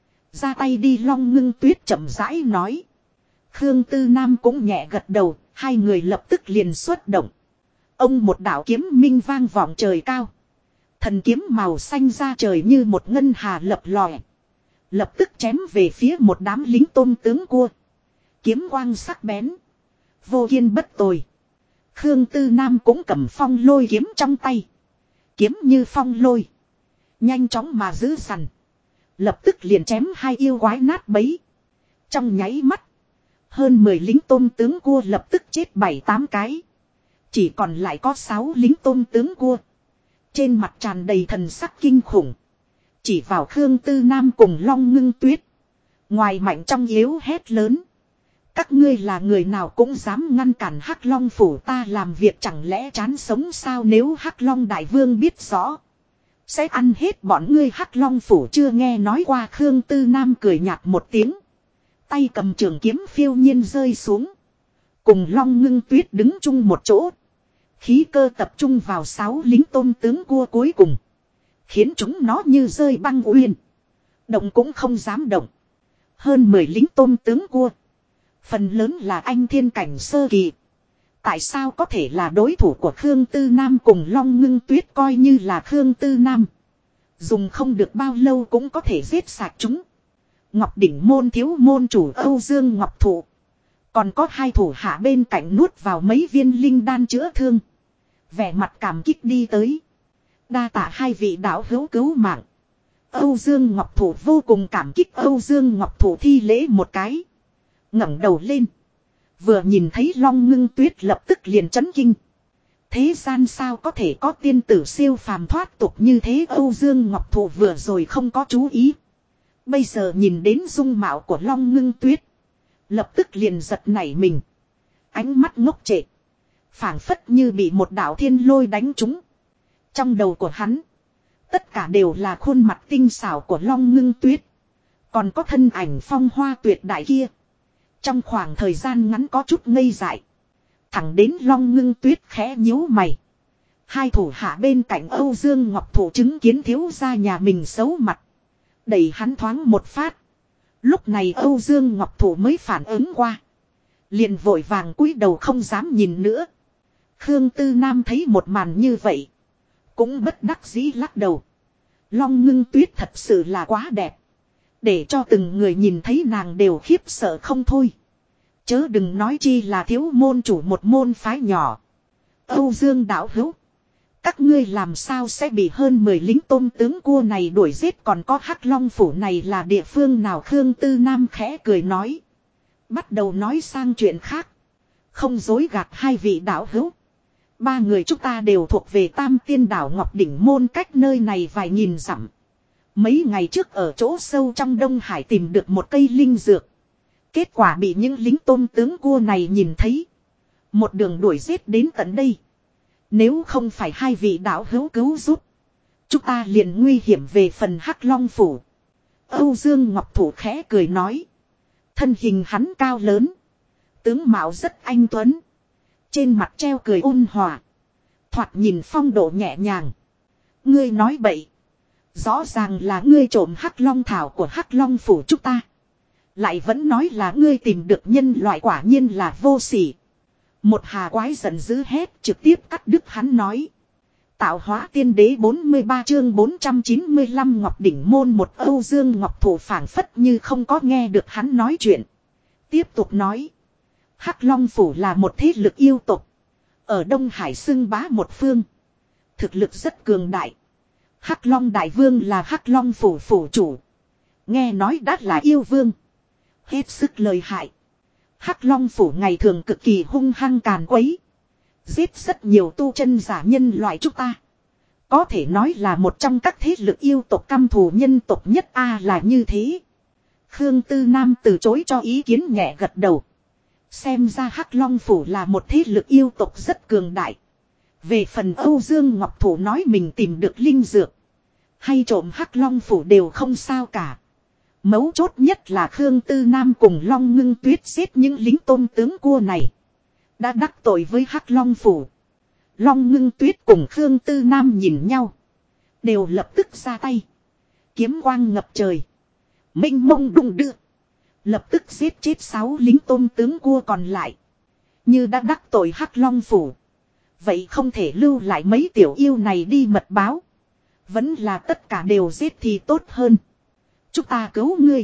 Ra tay đi. Long Ngưng Tuyết chậm rãi nói. Khương Tư Nam cũng nhẹ gật đầu. Hai người lập tức liền xuất động. Ông một đạo kiếm minh vang vọng trời cao. Thần kiếm màu xanh ra trời như một ngân hà lập lòe. Lập tức chém về phía một đám lính tôm tướng cua. Kiếm quang sắc bén. Vô kiên bất tồi. Khương Tư Nam cũng cầm phong lôi kiếm trong tay. Kiếm như phong lôi. Nhanh chóng mà giữ sẵn. Lập tức liền chém hai yêu quái nát bấy. Trong nháy mắt. Hơn 10 lính tôm tướng cua lập tức chết 7-8 cái. Chỉ còn lại có 6 lính tôm tướng cua. Trên mặt tràn đầy thần sắc kinh khủng. Chỉ vào Khương Tư Nam cùng Long Ngưng Tuyết. Ngoài mạnh trong yếu hét lớn. Các ngươi là người nào cũng dám ngăn cản Hắc Long phủ ta làm việc, chẳng lẽ chán sống sao? Nếu Hắc Long đại vương biết rõ, sẽ ăn hết bọn ngươi. Hắc Long phủ chưa nghe nói qua. Khương Tư Nam cười nhạt một tiếng. Tay cầm trường kiếm phiêu nhiên rơi xuống. Cùng Long Ngưng Tuyết đứng chung một chỗ. Khí cơ tập trung vào 6 lính tôm tướng cua cuối cùng. Khiến chúng nó như rơi băng uyên. Động cũng không dám động. Hơn 10 lính tôm tướng cua. Phần lớn là anh thiên cảnh sơ kỳ. Tại sao có thể là đối thủ của Khương Tư Nam cùng Long Ngưng Tuyết? Coi như là Khương Tư Nam. Dùng không được bao lâu cũng có thể giết sạch chúng. Ngọc Đỉnh môn thiếu môn chủ Âu Dương Ngọc Thụ. Còn có hai thủ hạ bên cạnh nuốt vào mấy viên linh đan chữa thương. Vẻ mặt cảm kích đi tới. Đa tạ hai vị đạo hữu cứu mạng. Âu Dương Ngọc Thụ vô cùng cảm kích. Âu Dương Ngọc Thụ thi lễ một cái. Ngẩng đầu lên. Vừa nhìn thấy Long Ngưng Tuyết lập tức liền chấn kinh. Thế gian sao có thể có tiên tử siêu phàm thoát tục như thế? Âu Dương Ngọc Thụ vừa rồi không có chú ý. Bây giờ nhìn đến dung mạo của Long Ngưng Tuyết. Lập tức liền giật nảy mình. Ánh mắt ngốc trệ. Phảng phất như bị một đạo thiên lôi đánh trúng. Trong đầu của hắn. Tất cả đều là khuôn mặt tinh xảo của Long Ngưng Tuyết. Còn có thân ảnh phong hoa tuyệt đại kia. Trong khoảng thời gian ngắn có chút ngây dại. Thẳng đến Long Ngưng Tuyết khẽ nhíu mày. Hai thủ hạ bên cạnh Âu Dương Ngọc Thụ chứng kiến thiếu gia nhà mình xấu mặt. Đẩy hắn thoáng một phát. Lúc này Âu Dương Ngọc Thụ mới phản ứng qua. Liền vội vàng cúi đầu không dám nhìn nữa. Khương Tư Nam thấy một màn như vậy. Cũng bất đắc dĩ lắc đầu. Long Ngưng Tuyết thật sự là quá đẹp. Để cho từng người nhìn thấy nàng đều khiếp sợ không thôi. Chớ đừng nói chi là thiếu môn chủ một môn phái nhỏ. Âu Dương đạo hữu. Các ngươi làm sao sẽ bị hơn 10 lính tôm tướng cua này đuổi giết, còn có Hắc Long phủ này là địa phương nào? Khương Tư Nam khẽ cười nói. Bắt đầu nói sang chuyện khác. Không dối gạt hai vị đạo hữu. Ba người chúng ta đều thuộc về Tam Tiên đảo Ngọc Đỉnh Môn, cách nơi này vài nghìn dặm. Mấy ngày trước ở chỗ sâu trong Đông Hải tìm được một cây linh dược. Kết quả bị những lính tôm tướng cua này nhìn thấy. Một đường đuổi giết đến tận đây. Nếu không phải hai vị đạo hữu cứu giúp, chúng ta liền nguy hiểm về phần Hắc Long phủ. Âu Dương Ngọc Thủ khẽ cười nói. Thân hình hắn cao lớn. Tướng mạo rất anh tuấn. Trên mặt treo cười ôn hòa. Thoạt nhìn phong độ nhẹ nhàng. Ngươi nói bậy. Rõ ràng là ngươi trộm Hắc Long thảo của Hắc Long phủ chúng ta. Lại vẫn nói là ngươi tìm được nhân loại, quả nhiên là vô sỉ. Một hà quái giận dữ hét, trực tiếp cắt đứt hắn nói. Tạo hóa tiên đế 43 chương 495 Ngọc Đỉnh Môn. Một Âu Dương Ngọc Thủ phảng phất như không có nghe được hắn nói chuyện. Tiếp tục nói. Hắc Long phủ là một thế lực yêu tộc. Ở Đông Hải xưng bá một phương. Thực lực rất cường đại. Hắc Long đại vương là Hắc Long phủ phủ chủ. Nghe nói đã là yêu vương. Hết sức lợi hại. Hắc Long phủ ngày thường cực kỳ hung hăng càn quấy. Giết rất nhiều tu chân giả nhân loại chúng ta. Có thể nói là một trong các thế lực yêu tộc căm thù nhân tộc nhất là như thế. Khương Tư Nam từ chối cho ý kiến, nhẹ gật đầu. Xem ra Hắc Long phủ là một thế lực yêu tộc rất cường đại. Về phần Âu Dương Ngọc Thủ nói mình tìm được linh dược, hay trộm Hắc Long phủ đều không sao cả. Mấu chốt nhất là Khương Tư Nam cùng Long Ngưng Tuyết giết những lính tôm tướng cua này. Đã đắc tội với Hắc Long phủ. Long Ngưng Tuyết cùng Khương Tư Nam nhìn nhau. Đều lập tức ra tay. Kiếm quang ngập trời. Mênh mông đung đưa. Lập tức giết chết 6 lính tôm tướng cua còn lại. Như đã đắc tội Hắc Long phủ. Vậy không thể lưu lại mấy tiểu yêu này đi mật báo. Vẫn là tất cả đều giết thì tốt hơn. Chúng ta cứu ngươi.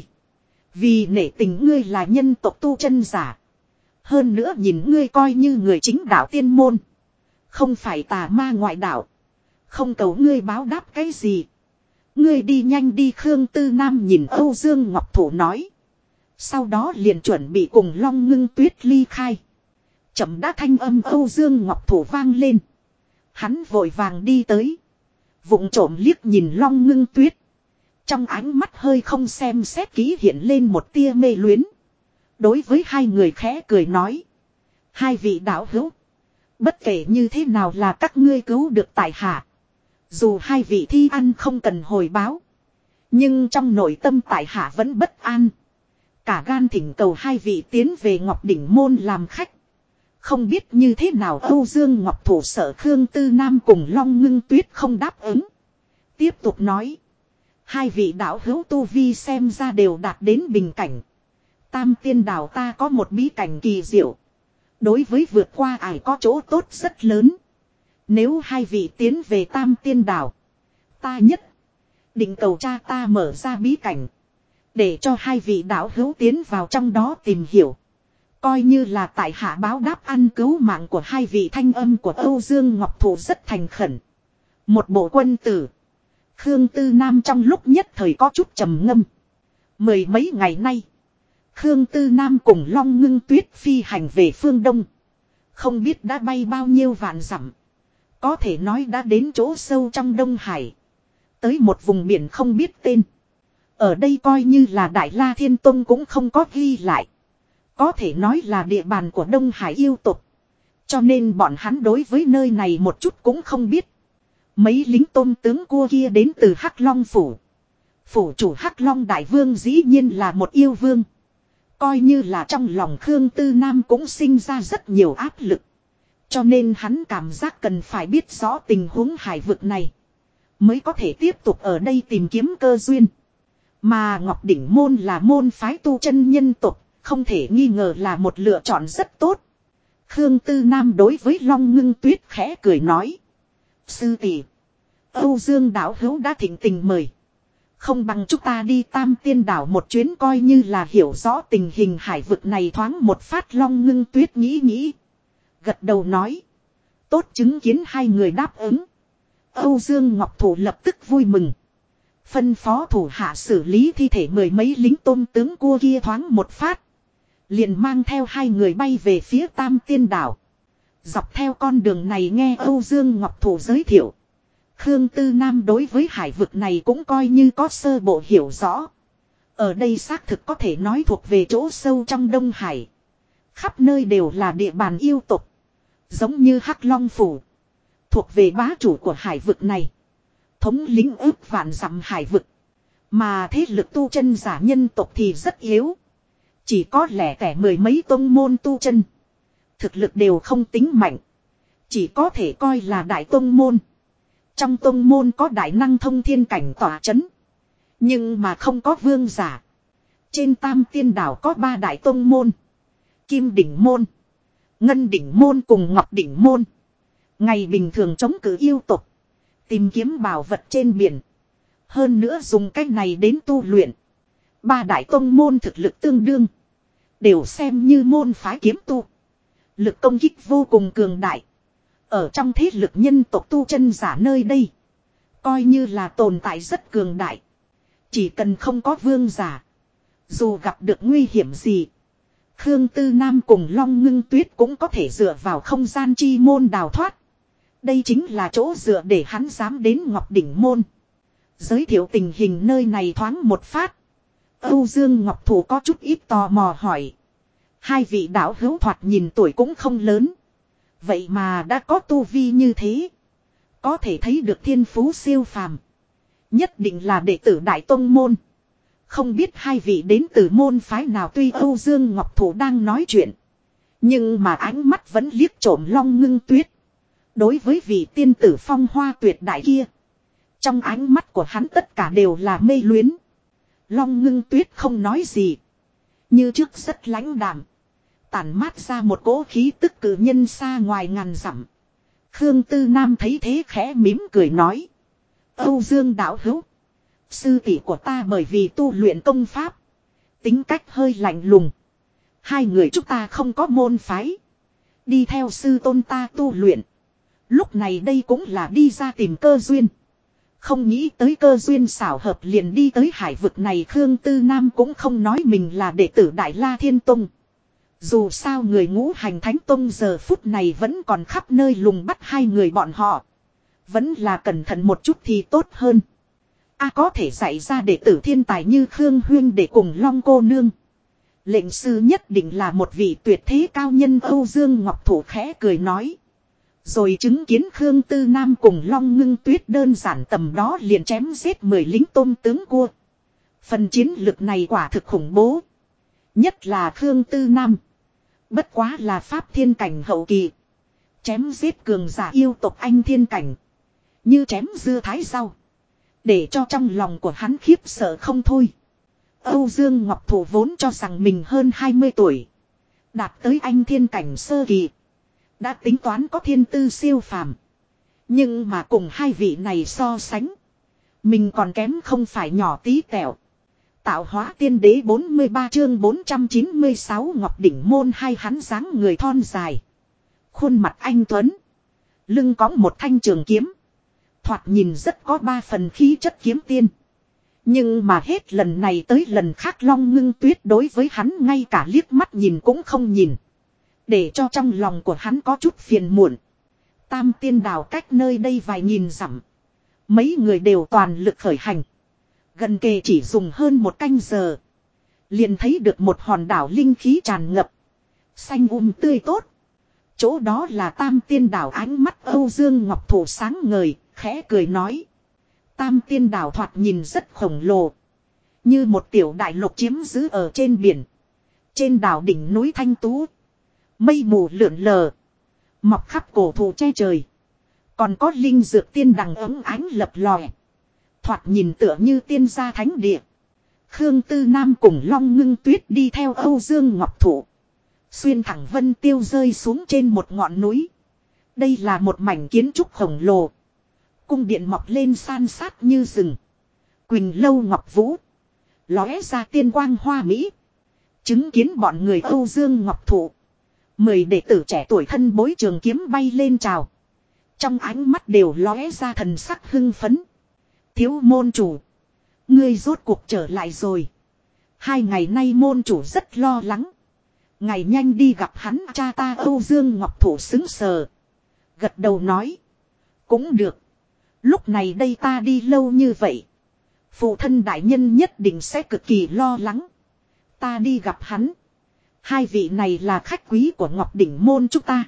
Vì nể tình ngươi là nhân tộc tu chân giả. Hơn nữa nhìn ngươi coi như người chính đạo tiên môn. Không phải tà ma ngoại đạo. Không cầu ngươi báo đáp cái gì. Ngươi đi nhanh đi. Khương Tư Nam nhìn Âu Dương Ngọc Thủ nói. Sau đó liền chuẩn bị cùng Long Ngưng Tuyết ly khai. Chậm đã thanh âm Âu Dương Ngọc Thủ vang lên. Hắn vội vàng đi tới. Vụng trộm liếc nhìn Long Ngưng Tuyết. Trong ánh mắt hơi không xem xét kỹ hiện lên một tia mê luyến. Đối với hai người khẽ cười nói. Hai vị đạo hữu. Bất kể như thế nào là các ngươi cứu được tại hạ. Dù hai vị thi ăn không cần hồi báo. Nhưng trong nội tâm tại hạ vẫn bất an. Cả gan thỉnh cầu hai vị tiến về Ngọc Đỉnh Môn làm khách. Không biết như thế nào Âu Dương Ngọc Thủ sợ Khương Tư Nam cùng Long Ngưng Tuyết không đáp ứng. Tiếp tục nói. Hai vị đạo hữu tu vi xem ra đều đạt đến bình cảnh. Tam Tiên đảo ta có một bí cảnh kỳ diệu. Đối với vượt qua ải có chỗ tốt rất lớn. Nếu hai vị tiến về Tam Tiên đảo, ta nhất định cầu cha ta mở ra bí cảnh. Để cho hai vị đạo hữu tiến vào trong đó tìm hiểu. Coi như là tại hạ báo đáp ăn cứu mạng của hai vị. Thanh âm của Âu Dương Ngọc Thủ rất thành khẩn. Một bộ quân tử. Khương Tư Nam trong lúc nhất thời có chút trầm ngâm. Mười mấy ngày nay, Khương Tư Nam cùng Long Ngưng Tuyết phi hành về phương Đông. Không biết đã bay bao nhiêu vạn dặm. Có thể nói đã đến chỗ sâu trong Đông Hải. Tới một vùng biển không biết tên. Ở đây coi như là Đại La Thiên Tông cũng không có ghi lại. Có thể nói là địa bàn của Đông Hải yêu tộc. Cho nên bọn hắn đối với nơi này một chút cũng không biết. Mấy lính tôm tướng cua kia đến từ Hắc Long phủ. Phủ chủ Hắc Long đại vương dĩ nhiên là một yêu vương. Coi như là trong lòng Khương Tư Nam cũng sinh ra rất nhiều áp lực. Cho nên hắn cảm giác cần phải biết rõ tình huống hải vực này. Mới có thể tiếp tục ở đây tìm kiếm cơ duyên. Mà Ngọc Đỉnh Môn là môn phái tu chân nhân tộc. Không thể nghi ngờ là một lựa chọn rất tốt. Khương Tư Nam đối với Long Ngưng Tuyết khẽ cười nói. Sư tỷ, Âu Dương đạo hữu đã thịnh tình mời. Không bằng chúng ta đi Tam Tiên đảo một chuyến coi như là hiểu rõ tình hình hải vực này thoáng một phát. Long Ngưng Tuyết nghĩ nghĩ. Gật đầu nói. Tốt, chứng kiến hai người đáp ứng. Âu Dương Ngọc Thủ lập tức vui mừng. Phân phó thủ hạ xử lý thi thể mười mấy lính tôm tướng cua kia thoáng một phát. Liền mang theo hai người bay về phía Tam Tiên đảo. Dọc theo con đường này nghe Âu Dương Ngọc Thủ giới thiệu. Khương Tư Nam đối với hải vực này cũng coi như có sơ bộ hiểu rõ. Ở đây xác thực có thể nói thuộc về chỗ sâu trong Đông Hải. Khắp nơi đều là địa bàn yêu tộc. Giống như Hắc Long Phủ. Thuộc về bá chủ của hải vực này. Thống lĩnh ước vạn dặm hải vực. Mà thế lực tu chân giả nhân tộc thì rất yếu. Chỉ có lẻ tẻ mười mấy tông môn tu chân. Thực lực đều không tính mạnh. Chỉ có thể coi là đại tông môn. Trong tông môn có đại năng thông thiên cảnh tỏa chấn. Nhưng mà không có vương giả. Trên Tam Tiên đảo có ba đại tông môn. Kim đỉnh môn, Ngân đỉnh môn cùng Ngọc đỉnh môn. Ngày bình thường chống cự yêu tộc. Tìm kiếm bảo vật trên biển. Hơn nữa dùng cách này đến tu luyện. Ba đại tông môn thực lực tương đương. Đều xem như môn phái kiếm tu. Lực công kích vô cùng cường đại. Ở trong thế lực nhân tộc tu chân giả nơi đây. Coi như là tồn tại rất cường đại. Chỉ cần không có vương giả. Dù gặp được nguy hiểm gì. Khương Tư Nam cùng Long Ngưng Tuyết cũng có thể dựa vào không gian chi môn đào thoát. Đây chính là chỗ dựa để hắn dám đến Ngọc đỉnh môn. Giới thiệu tình hình nơi này thoáng một phát. Âu Dương Ngọc Thủ có chút ít tò mò hỏi. Hai vị đạo hữu thoạt nhìn tuổi cũng không lớn. Vậy mà đã có tu vi như thế. Có thể thấy được thiên phú siêu phàm. Nhất định là đệ tử Đại Tông Môn. Không biết hai vị đến từ môn phái nào. Tuy Âu Dương Ngọc Thủ đang nói chuyện. Nhưng mà ánh mắt vẫn liếc trộm Long Ngưng Tuyết. Đối với vị tiên tử phong hoa tuyệt đại kia. Trong ánh mắt của hắn tất cả đều là mê luyến. Long Ngưng Tuyết không nói gì. Như trước rất lãnh đạm. Tản mát ra một cỗ khí tức cử nhân xa ngoài ngàn dặm. Khương Tư Nam thấy thế khẽ mỉm cười nói. Âu Dương đạo hữu. Sư tỷ của ta bởi vì tu luyện công pháp. Tính cách hơi lạnh lùng. Hai người chúng ta không có môn phái. Đi theo sư tôn ta tu luyện. Lúc này đây cũng là đi ra tìm cơ duyên. Không nghĩ tới cơ duyên xảo hợp liền đi tới hải vực này. Khương Tư Nam cũng không nói mình là đệ tử Đại La Thiên Tông. Dù sao người ngũ hành thánh tông giờ phút này vẫn còn khắp nơi lùng bắt hai người bọn họ. Vẫn là cẩn thận một chút thì tốt hơn. Có thể dạy ra đệ tử thiên tài như Khương Huyên để cùng Long cô nương. Lệnh sư nhất định là một vị tuyệt thế cao nhân. Âu Dương Ngọc Thủ khẽ cười nói. Rồi chứng kiến Khương Tư Nam cùng Long Ngưng Tuyết đơn giản tầm đó liền chém giết 10 lính tôm tướng cua. Phần chiến lực này quả thực khủng bố. Nhất là Khương Tư Nam. Bất quá là pháp thiên cảnh hậu kỳ. Chém giết cường giả yêu tộc anh thiên cảnh. Như chém dưa thái rau. Để cho trong lòng của hắn khiếp sợ không thôi. Âu Dương Ngọc Thủ vốn cho rằng mình hơn 20 tuổi. Đạt tới anh thiên cảnh sơ kỳ. Đã tính toán có thiên tư siêu phàm. Nhưng mà cùng hai vị này so sánh. Mình còn kém không phải nhỏ tí tẹo. Tạo hóa tiên đế 43 chương 496 Ngọc đỉnh môn. Hai hắn dáng người thon dài. Khuôn mặt anh tuấn. Lưng có một thanh trường kiếm. Thoạt nhìn rất có ba phần khí chất kiếm tiên. Nhưng mà hết lần này tới lần khác Long Ngưng Tuyết đối với hắn ngay cả liếc mắt nhìn cũng không nhìn. Để cho trong lòng của hắn có chút phiền muộn. Tam Tiên đảo cách nơi đây vài nghìn dặm. Mấy người đều toàn lực khởi hành. Gần kề chỉ dùng hơn một canh giờ. Liền thấy được một hòn đảo linh khí tràn ngập. Xanh tươi tốt. Chỗ đó là Tam Tiên đảo. Ánh mắt Âu Dương Ngọc Thủ sáng ngời, khẽ cười nói. Tam Tiên đảo thoạt nhìn rất khổng lồ. Như một tiểu đại lục chiếm giữ ở trên biển. Trên đảo đỉnh núi thanh tú. Mây mù lượn lờ. Mọc khắp cổ thụ che trời. Còn có linh dược tiên đằng ấm ánh lập lòe. Thoạt nhìn tựa như tiên gia thánh địa. Khương Tư Nam cùng Long Ngưng Tuyết đi theo Âu Dương Ngọc Thủ. Xuyên thẳng vân tiêu rơi xuống trên một ngọn núi. Đây là một mảnh kiến trúc khổng lồ. Cung điện mọc lên san sát như rừng. Quỳnh lâu ngọc vũ. Lóe ra tiên quang hoa mỹ. Chứng kiến bọn người Âu Dương Ngọc Thụ. 10 đệ tử trẻ tuổi thân bối trường kiếm bay lên chào. Trong ánh mắt đều lóe ra thần sắc hưng phấn. Thiếu môn chủ. Ngươi rốt cuộc trở lại rồi. 2 ngày nay môn chủ rất lo lắng. Ngày nhanh đi gặp hắn. Cha ta Âu Dương Ngọc Thụ xứng sờ. Gật đầu nói. Cũng được. Lúc này đây ta đi lâu như vậy. Phụ thân đại nhân nhất định sẽ cực kỳ lo lắng. Ta đi gặp hắn. 2 vị này là khách quý của Ngọc Đỉnh môn chúng ta.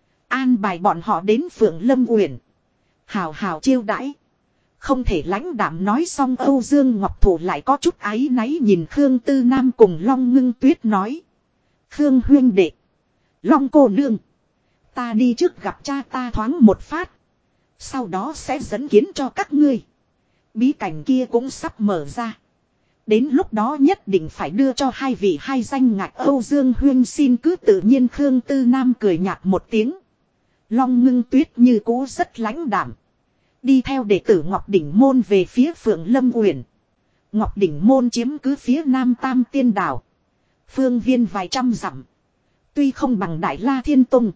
An bài bọn họ đến Phượng Lâm Uyển. Hào hào chiêu đãi. Không thể lãnh đạm nói xong Âu Dương Ngọc Thụ lại có chút áy náy nhìn Khương Tư Nam cùng Long Ngưng Tuyết nói. Khương huyên đệ. Long cô nương. Ta đi trước gặp cha ta thoáng một phát. Sau đó sẽ dẫn kiến cho các ngươi. Bí cảnh kia cũng sắp mở ra. Đến lúc đó nhất định phải đưa cho 2 vị 2 danh ngạch Âu Dương huyên xin cứ tự nhiên. Khương Tư Nam cười nhạt một tiếng. Long Ngưng Tuyết như cũ rất lãnh đạm. Đi theo đệ tử Ngọc Đỉnh môn về phía Phượng Lâm Uyển. Ngọc Đỉnh môn chiếm cứ phía Nam Tam Tiên Đảo. Phương viên vài trăm dặm. Tuy không bằng Đại La Thiên Tông.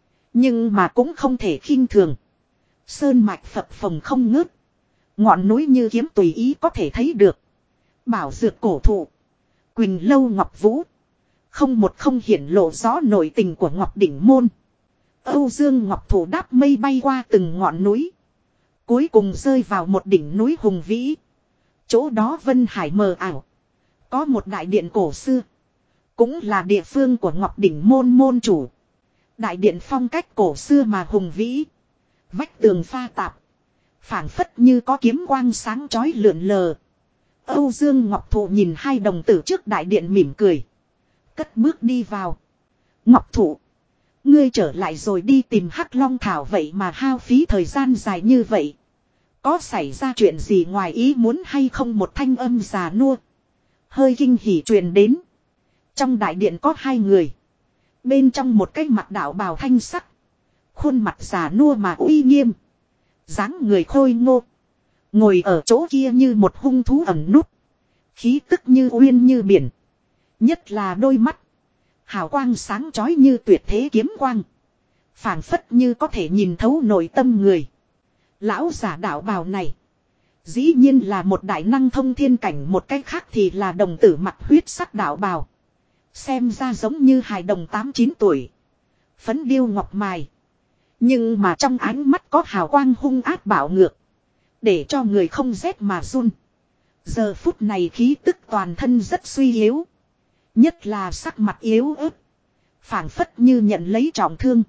Nhưng mà cũng không thể khinh thường. Sơn mạch phập phồng không ngớt. Ngọn núi như kiếm tùy ý có thể thấy được. Bảo dược cổ thụ. Quỳnh lâu ngọc vũ. Không hiển lộ rõ nội tình của Ngọc Đỉnh môn. Âu Dương Ngọc Thụ đáp mây bay qua từng ngọn núi. Cuối cùng rơi vào một đỉnh núi hùng vĩ. Chỗ đó vân hải mờ ảo. Có một đại điện cổ xưa. Cũng là địa phương của Ngọc Đỉnh môn môn chủ. Đại điện phong cách cổ xưa mà hùng vĩ. Vách tường pha tạp. Phảng phất như có kiếm quang sáng chói lượn lờ. Âu Dương Ngọc Thụ nhìn 2 đồng tử trước đại điện mỉm cười. Cất bước đi vào. Ngọc Thụ. Ngươi trở lại rồi đi tìm Hắc Long Thảo vậy mà hao phí thời gian dài như vậy. Có xảy ra chuyện gì ngoài ý muốn hay không? Một thanh âm già nua. Hơi kinh hỉ truyền đến. Trong đại điện có 2 người. Bên trong một cái mặt đạo bào thanh sắc. Khuôn mặt già nua mà uy nghiêm. Dáng người khôi ngô. Ngồi ở chỗ kia như một hung thú ẩn núp. Khí tức như uyên như biển. Nhất là đôi mắt. Hào quang sáng chói như tuyệt thế kiếm quang. Phảng phất như có thể nhìn thấu nội tâm người. Lão giả đạo bào này. Dĩ nhiên là một đại năng thông thiên cảnh. Một cách khác thì là đồng tử mặt huyết sắc đạo bào. Xem ra giống như hài đồng 8-9 tuổi. Phấn điêu ngọc mài. Nhưng mà trong ánh mắt có hào quang hung ác bạo ngược. Để cho người không rét mà run. Giờ phút này khí tức toàn thân rất suy yếu. Nhất là sắc mặt yếu ớt. Phảng phất như nhận lấy trọng thương.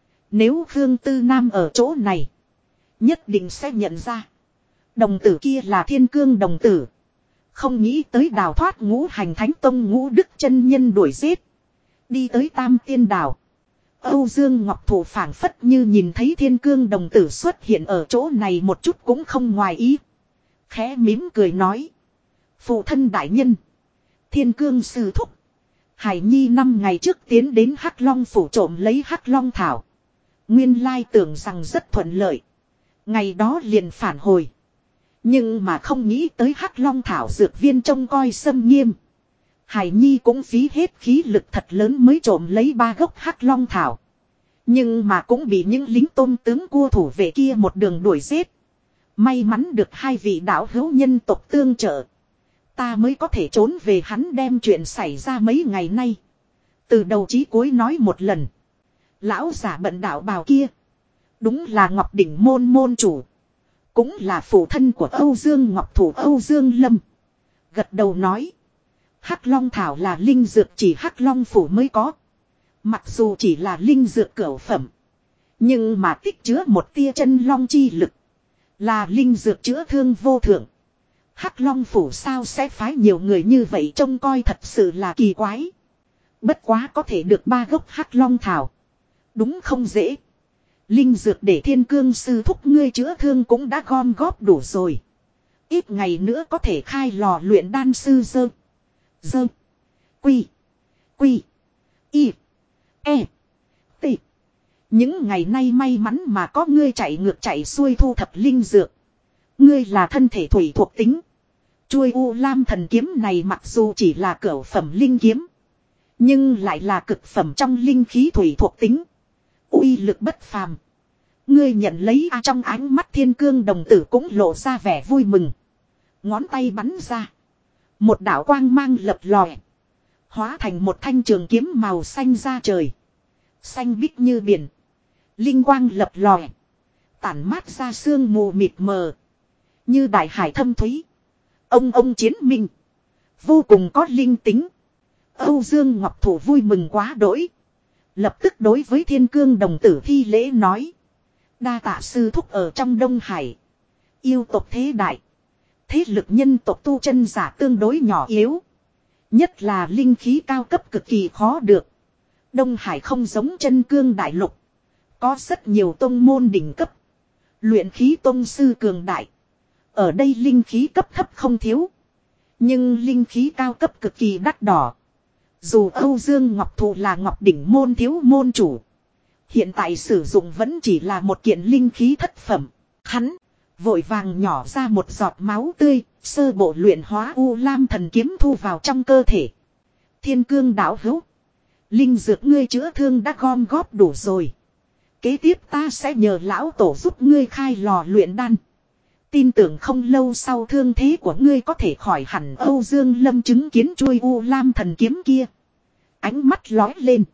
Nếu Khương Tư Nam ở chỗ này. Nhất định sẽ nhận ra. Đồng tử kia là Thiên Cương đồng tử. Không nghĩ tới đào thoát Ngũ Hành Thánh Tông Ngũ Đức chân nhân đuổi giết. Đi tới Tam Tiên Đảo. Âu Dương Ngọc Thụ phảng phất như nhìn thấy Thiên Cương đồng tử xuất hiện ở chỗ này một chút cũng không ngoài ý. Khẽ mỉm cười nói. Phụ thân đại nhân. Thiên Cương sư thúc. Hải Nhi 5 ngày trước tiến đến Hắc Long phủ trộm lấy Hắc Long thảo. Nguyên lai tưởng rằng rất thuận lợi. Ngày đó liền phản hồi. Nhưng mà không nghĩ tới Hắc Long thảo dược viên trông coi xâm nghiêm. Hải Nhi cũng phí hết khí lực thật lớn mới trộm lấy 3 gốc Hắc Long thảo. Nhưng mà cũng bị những lính tôm tướng cua thủ vệ kia một đường đuổi giết. May mắn được 2 vị đạo hữu nhân tộc tương trợ. Ta mới có thể trốn về. Hắn đem chuyện xảy ra mấy ngày nay. Từ đầu chí cuối nói một lần. Lão giả bận đạo bào kia. Đúng là Ngọc Đỉnh môn môn chủ. Cũng là phụ thân của Âu Dương Ngọc Thủ Âu Dương Lâm. Gật đầu nói. Hắc Long Thảo là linh dược chỉ Hắc Long phủ mới có. Mặc dù chỉ là linh dược cửu phẩm. Nhưng mà tích chứa một tia chân long chi lực. Là linh dược chữa thương vô thượng. Hắc Long phủ sao sẽ phái nhiều người như vậy trông coi thật sự là kỳ quái. Bất quá có thể được 3 gốc Hắc Long Thảo. Đúng không dễ. Linh dược để Thiên Cương sư thúc ngươi chữa thương cũng đã gom góp đủ rồi. Ít ngày nữa có thể khai lò luyện đan sư dơ. Dơ. Quy. Quy. Y. E. T. Những ngày nay may mắn mà có ngươi chạy ngược chạy xuôi thu thập linh dược. Ngươi là thân thể thủy thuộc tính. Chuôi U Lam thần kiếm này mặc dù chỉ là cửu phẩm linh kiếm. Nhưng lại là cực phẩm trong linh khí thủy thuộc tính. Uy lực bất phàm. Ngươi nhận lấy trong ánh mắt Thiên Cương đồng tử cũng lộ ra vẻ vui mừng. Ngón tay bắn ra. Một đạo quang mang lập lòe. Hóa thành một thanh trường kiếm màu xanh ra trời. Xanh biếc như biển. Linh quang lập lòe. Tản mát ra sương mù mịt mờ. Như đại hải thâm thúy. Ông chiến minh. Vô cùng có linh tính. Âu Dương Ngọc Thủ vui mừng quá đỗi. Lập tức đối với Thiên Cương đồng tử thi lễ nói. Đa tạ sư thúc ở trong Đông Hải. Yêu tộc thế đại. Thế lực nhân tộc tu chân giả tương đối nhỏ yếu. Nhất là linh khí cao cấp cực kỳ khó được. Đông Hải không giống chân cương đại lục. Có rất nhiều tông môn đỉnh cấp. Luyện khí tông sư cường đại. Ở đây linh khí cấp thấp không thiếu. Nhưng linh khí cao cấp cực kỳ đắt đỏ. Dù Âu Dương Ngọc Thụ là Ngọc Đỉnh môn thiếu môn chủ. Hiện tại sử dụng vẫn chỉ là một kiện linh khí thất phẩm. Hắn vội vàng nhỏ ra một giọt máu tươi. Sơ bộ luyện hóa U Lam thần kiếm thu vào trong cơ thể. Thiên Cương đạo hữu. Linh dược ngươi chữa thương đã gom góp đủ rồi. Kế tiếp ta sẽ nhờ lão tổ giúp ngươi khai lò luyện đan. Tin tưởng không lâu sau thương thế của ngươi có thể khỏi hẳn. Âu Dương Lâm chứng kiến chuôi U Lam thần kiếm kia. Ánh mắt lói lên.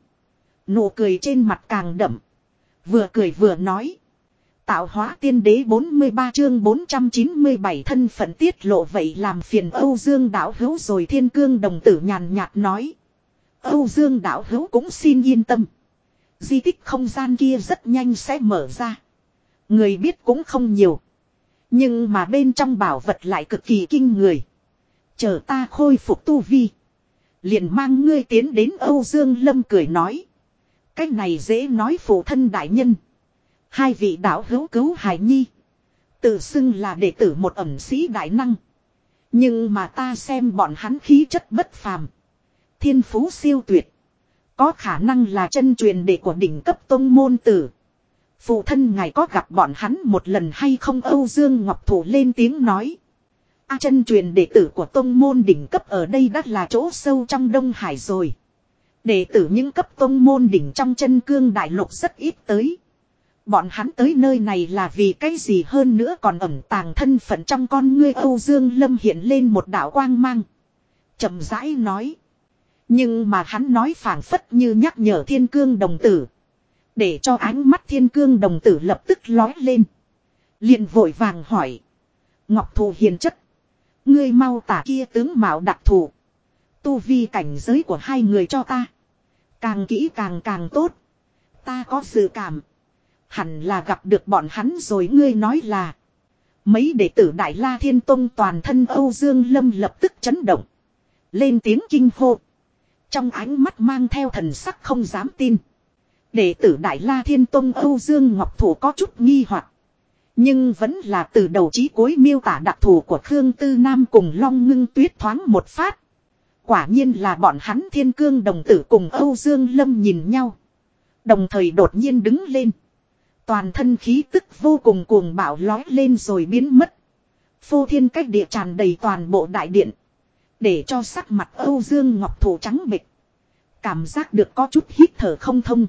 Nụ cười trên mặt càng đậm. Vừa cười vừa nói. Tạo hóa tiên đế 43 chương 497 thân phận tiết lộ vậy làm phiền Âu Dương đạo hữu rồi. Thiên Cương đồng tử nhàn nhạt nói. Âu Dương đạo hữu cũng xin yên tâm. Di tích không gian kia rất nhanh sẽ mở ra. Người biết cũng không nhiều. Nhưng mà bên trong bảo vật lại cực kỳ kinh người. Chờ ta khôi phục tu vi. Liền mang ngươi tiến đến. Âu Dương Lâm cười nói. Cách này dễ nói phụ thân đại nhân. Hai vị đạo hữu cứu hài nhi. Tự xưng là đệ tử một ẩn sĩ đại năng. Nhưng mà ta xem bọn hắn khí chất bất phàm. Thiên phú siêu tuyệt. Có khả năng là chân truyền đệ của đỉnh cấp tông môn tử. Phụ thân ngài có gặp bọn hắn một lần hay không? Âu Dương Ngọc Thủ lên tiếng nói. Chân truyền đệ tử của tông môn đỉnh cấp ở đây đã là chỗ sâu trong Đông Hải rồi. Đệ tử những cấp tông môn đỉnh trong chân cương đại lục rất ít tới. Bọn hắn tới nơi này là vì cái gì hơn nữa còn ẩn tàng thân phận trong con ngươi. Âu Dương Lâm hiện lên một đạo quang mang. Chậm rãi nói. Nhưng mà hắn nói phảng phất như nhắc nhở Thiên Cương đồng tử. Để cho ánh mắt Thiên Cương đồng tử lập tức lói lên. Liền vội vàng hỏi. Ngọc Thù hiền chất. Ngươi mau tả kia tướng mạo đặc thù. Tu vi cảnh giới của hai người cho ta. Càng kỹ càng tốt. Ta có dự cảm. Hẳn là gặp được bọn hắn rồi. Ngươi nói là. Mấy đệ tử Đại La Thiên Tông toàn thân. Âu Dương Lâm lập tức chấn động. Lên tiếng kinh hô. Trong ánh mắt mang theo thần sắc không dám tin. Đệ tử Đại La Thiên Tông Âu Dương Ngọc Thủ có chút nghi hoặc. Nhưng vẫn là từ đầu chí cuối miêu tả đặc thù của Khương Tư Nam cùng Long Ngưng Tuyết thoáng một phát. Quả nhiên là bọn hắn. Thiên Cương đồng tử cùng Âu Dương Lâm nhìn nhau. Đồng thời đột nhiên đứng lên. Toàn thân khí tức vô cùng cuồng bạo lói lên rồi biến mất. Phô thiên cách địa tràn đầy toàn bộ đại điện. Để cho sắc mặt Âu Dương Ngọc Thủ trắng bệch. Cảm giác được có chút hít thở không thông.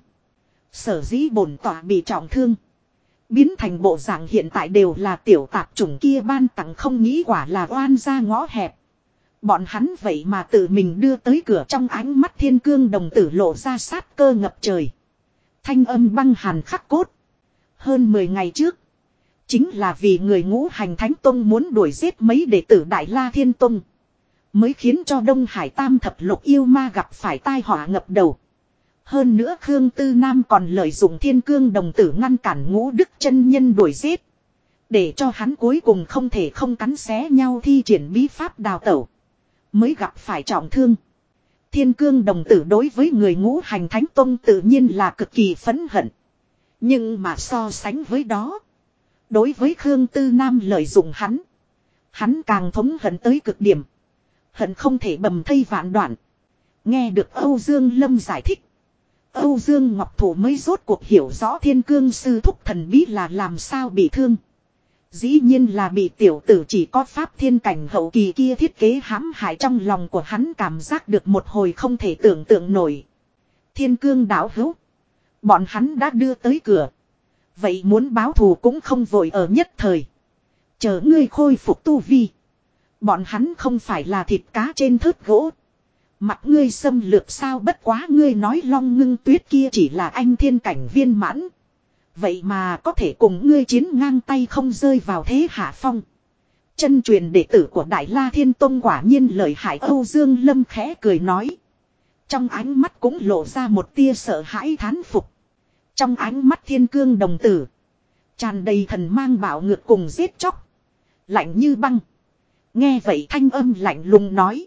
Sở dĩ bổn tỏa bị trọng thương. Biến thành bộ dạng hiện tại đều là tiểu tạp chủng kia ban tặng. Không nghĩ quả là oan ra ngõ hẹp. Bọn hắn vậy mà tự mình đưa tới cửa. Trong ánh mắt Thiên Cương đồng tử lộ ra sát cơ ngập trời. Thanh âm băng hàn khắc cốt. Hơn 10 ngày trước. Chính là vì người Ngũ Hành Thánh Tông muốn đuổi giết mấy đệ tử Đại La Thiên Tông. Mới khiến cho Đông Hải Tam Thập Lục yêu ma gặp phải tai họa ngập đầu. Hơn nữa Khương Tư Nam còn lợi dụng Thiên Cương đồng tử ngăn cản Ngũ Đức chân nhân đuổi giết. Để cho hắn cuối cùng không thể không cắn xé nhau thi triển bí pháp đào tẩu. Mới gặp phải trọng thương. Thiên Cương đồng tử đối với người Ngũ Hành Thánh Tông tự nhiên là cực kỳ phẫn hận. Nhưng mà so sánh với đó. Đối với Khương Tư Nam lợi dụng hắn càng thống hận tới cực điểm. Hận không thể bầm thây vạn đoạn. Nghe được Âu Dương Lâm giải thích. Âu Dương Ngọc Thủ mới rốt cuộc hiểu rõ Thiên Cương sư thúc thần bí là làm sao bị thương. Dĩ nhiên là bị tiểu tử chỉ có pháp thiên cảnh hậu kỳ kia thiết kế hãm hại, trong lòng của hắn cảm giác được một hồi không thể tưởng tượng nổi. Thiên Cương đạo hữu. Bọn hắn đã đưa tới cửa. Vậy muốn báo thù cũng không vội ở nhất thời. Chờ ngươi khôi phục tu vi. Bọn hắn không phải là thịt cá trên thớt gỗ. Mặt ngươi xâm lược sao, bất quá ngươi nói Long Ngưng Tuyết kia chỉ là anh thiên cảnh viên mãn. Vậy mà có thể cùng ngươi chiến ngang tay, không rơi vào thế hạ phong. Chân truyền đệ tử của Đại La Thiên Tông quả nhiên lợi hại. Âu Dương Lâm khẽ cười nói. Trong ánh mắt cũng lộ ra một tia sợ hãi thán phục. Trong ánh mắt Thiên Cương đồng tử tràn đầy thần mang bạo ngược cùng giết chóc. Lạnh như băng. Nghe vậy thanh âm lạnh lùng nói.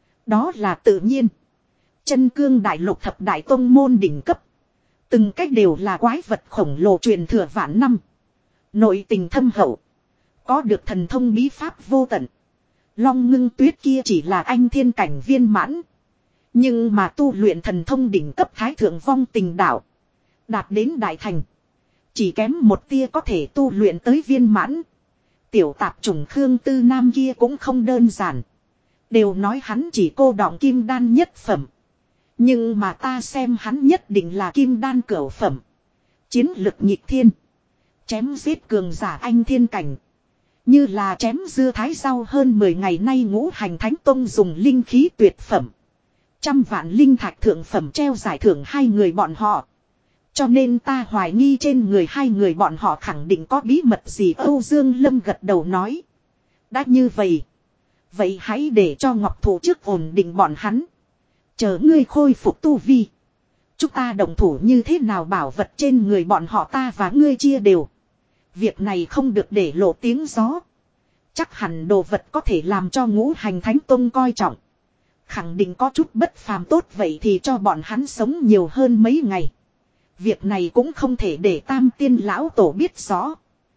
Đó là tự nhiên. Chân Cương đại lục thập đại tông môn đỉnh cấp. Từng cách đều là quái vật khổng lồ truyền thừa vạn năm. Nội tình thâm hậu. Có được thần thông bí pháp vô tận. Long Ngưng Tuyết kia chỉ là anh thiên cảnh viên mãn. Nhưng mà tu luyện thần thông đỉnh cấp thái thượng vong tình đạo. Đạt đến đại thành. Chỉ kém một tia có thể tu luyện tới viên mãn. Tiểu tạp chủng Khương Tư Nam kia cũng không đơn giản. Đều nói hắn chỉ cô đọng kim đan nhất phẩm. Nhưng mà ta xem hắn nhất định là kim đan cửu phẩm. Chiến lực nhịp thiên. Chém giết cường giả anh thiên cảnh. Như là chém dưa thái rau. Hơn 10 ngày nay Ngũ Hành Thánh Tông dùng linh khí tuyệt phẩm. 100 vạn linh thạch thượng phẩm treo giải thưởng hai người bọn họ. Cho nên ta hoài nghi trên người hai người bọn họ khẳng định có bí mật gì. Âu Dương Lâm gật đầu nói. Đã như vậy. Vậy hãy để cho Ngọc Thủ trước ổn định bọn hắn. Chờ ngươi khôi phục tu vi. Chúng ta đồng thủ như thế nào bảo vật trên người bọn họ ta và ngươi chia đều. Việc này không được để lộ tiếng gió. Chắc hẳn đồ vật có thể làm cho Ngũ Hành Thánh Tông coi trọng. Khẳng định có chút bất phàm, tốt vậy thì cho bọn hắn sống nhiều hơn mấy ngày. Việc này cũng không thể để Tam Tiên lão tổ biết rõ.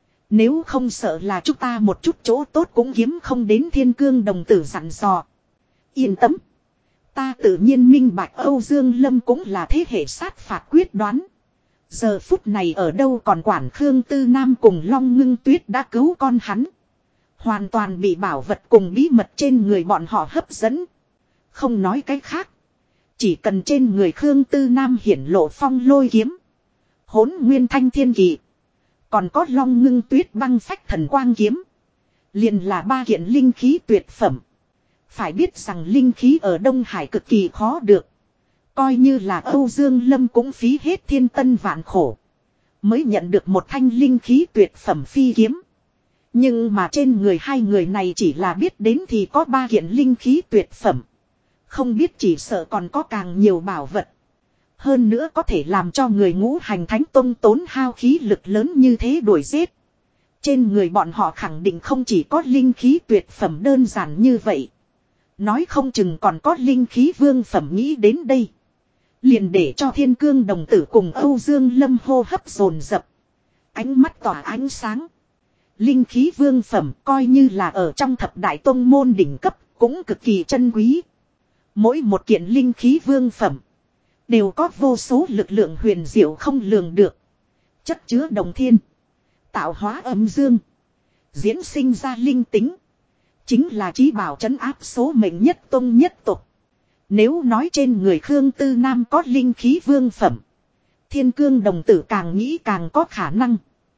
Nếu không sợ là chúng ta một chút chỗ tốt cũng kiếm không đến. Thiên Cương đồng tử dặn dò. Yên tâm. Ta tự nhiên minh bạch. Âu Dương Lâm cũng là thế hệ sát phạt quyết đoán. Giờ phút này ở đâu còn quản Khương Tư Nam cùng Long Ngưng Tuyết đã cứu con hắn. Hoàn toàn bị bảo vật cùng bí mật trên người bọn họ hấp dẫn. Không nói cái khác. Chỉ cần trên người Khương Tư Nam hiển lộ phong lôi kiếm. Hỗn Nguyên Thanh Thiên Kỳ. Còn có Long Ngưng Tuyết băng phách thần quang kiếm. Liền là 3 kiện linh khí tuyệt phẩm. Phải biết rằng linh khí ở Đông Hải cực kỳ khó được. Coi như là Âu Dương Lâm cũng phí hết thiên tân vạn khổ. Mới nhận được một thanh linh khí tuyệt phẩm phi kiếm. Nhưng mà trên người hai người này chỉ là biết đến thì có 3 kiện linh khí tuyệt phẩm. Không biết chỉ sợ còn có càng nhiều bảo vật. Hơn nữa có thể làm cho người Ngũ Hành Thánh Tông tốn hao khí lực lớn như thế đuổi giết. Trên người bọn họ khẳng định không chỉ có linh khí tuyệt phẩm đơn giản như vậy. Nói không chừng còn có linh khí vương phẩm. Nghĩ đến đây. Liền để cho Thiên Cương đồng tử cùng Âu Dương Lâm hô hấp dồn dập. Ánh mắt tỏa ánh sáng. Linh khí vương phẩm coi như là ở trong thập đại tông môn đỉnh cấp cũng cực kỳ chân quý. Mỗi một kiện linh khí vương phẩm đều có vô số lực lượng huyền diệu không lường được. Chất chứa đồng thiên. Tạo hóa âm dương. Diễn sinh ra linh tính. Chính là chí bảo trấn áp số mệnh nhất tông nhất tục. Nếu nói trên người Khương Tư Nam có linh khí vương phẩm. Thiên Cương đồng tử càng nghĩ càng có khả năng.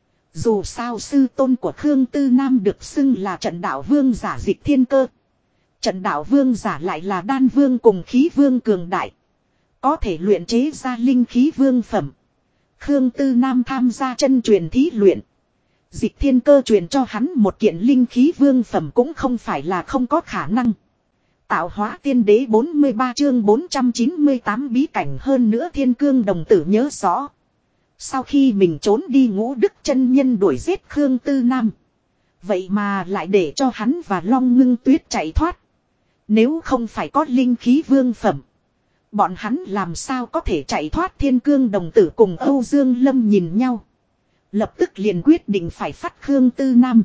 Dù sao sư tôn của Khương Tư Nam được xưng là trận đạo vương giả Dịch Thiên Cơ. Trận đạo vương giả lại là đan vương cùng khí vương cường đại. Có thể luyện chế ra linh khí vương phẩm. Khương Tư Nam tham gia chân truyền thí luyện. Dịch Thiên Cơ truyền cho hắn một kiện linh khí vương phẩm cũng không phải là không có khả năng. Tạo hóa tiên đế 43 chương 498 bí cảnh. Hơn nữa Thiên Cương đồng tử nhớ rõ. Sau khi mình trốn đi Ngũ Đức chân nhân đuổi giết Khương Tư Nam. Vậy mà lại để cho hắn và Long Ngưng Tuyết chạy thoát. Nếu không phải có linh khí vương phẩm. Bọn hắn làm sao có thể chạy thoát. Thiên Cương đồng tử cùng Âu Dương Lâm nhìn nhau. Lập tức liền quyết định phải phát Khương Tư Nam.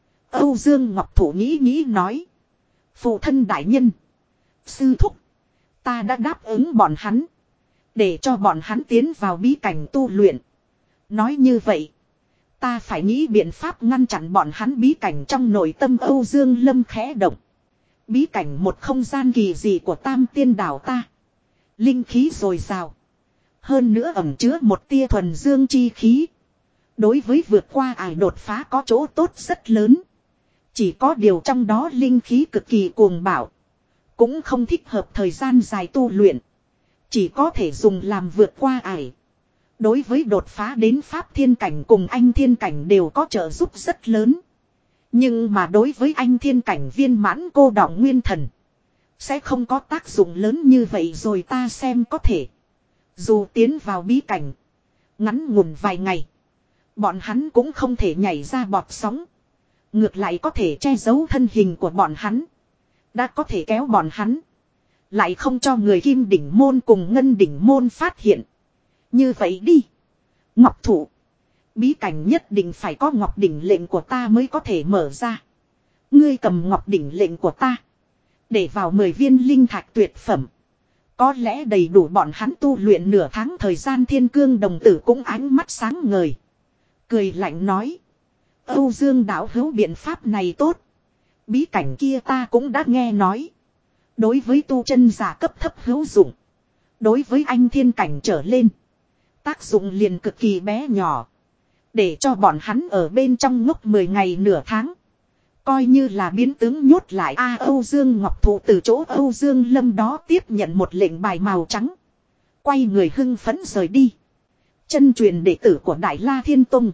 Âu Dương Ngọc Thủ nghĩ nói. Phụ thân đại nhân. Sư thúc. Ta đã đáp ứng bọn hắn. Để cho bọn hắn tiến vào bí cảnh tu luyện. Nói như vậy. Ta phải nghĩ biện pháp ngăn chặn bọn hắn bí cảnh trong nội tâm Âu Dương Lâm khẽ động. Bí cảnh một không gian kỳ dị của Tam Tiên Đảo ta. Linh khí dồi dào. Hơn nữa ẩn chứa một tia thuần dương chi khí. Đối với vượt qua ải đột phá có chỗ tốt rất lớn. Chỉ có điều trong đó linh khí cực kỳ cuồng bạo. Cũng không thích hợp thời gian dài tu luyện. Chỉ có thể dùng làm vượt qua ải. Đối với đột phá đến Pháp Thiên Cảnh cùng Anh Thiên Cảnh đều có trợ giúp rất lớn. Nhưng mà đối với Anh Thiên Cảnh viên mãn cô đọng nguyên thần. Sẽ không có tác dụng lớn như vậy rồi ta xem có thể. Dù tiến vào bí cảnh. Ngắn ngủn vài ngày. Bọn hắn cũng không thể nhảy ra bọt sóng. Ngược lại có thể che giấu thân hình của bọn hắn. Đã có thể kéo bọn hắn. Lại không cho người Kim Đỉnh Môn cùng Ngân Đỉnh Môn phát hiện. Như vậy đi. Ngọc Thụ. Bí cảnh nhất định phải có Ngọc Đỉnh lệnh của ta mới có thể mở ra. Ngươi cầm Ngọc Đỉnh lệnh của ta. Để vào 10 viên linh thạch tuyệt phẩm. Có lẽ đầy đủ bọn hắn tu luyện nửa tháng thời gian. Thiên Cương đồng tử cũng ánh mắt sáng ngời. Cười lạnh nói. Âu Dương đạo hữu biện pháp này tốt. Bí cảnh kia ta cũng đã nghe nói. Đối với tu chân giả cấp thấp hữu dụng. Đối với anh thiên cảnh trở lên. Tác dụng liền cực kỳ bé nhỏ. Để cho bọn hắn ở bên trong ngốc 10 ngày nửa tháng. Coi như là biến tướng nhốt lại Âu Dương Ngọc Thụ từ chỗ Âu Dương Lâm đó tiếp nhận một lệnh bài màu trắng. Quay người hưng phấn rời đi. Chân truyền đệ tử của Đại La Thiên Tông.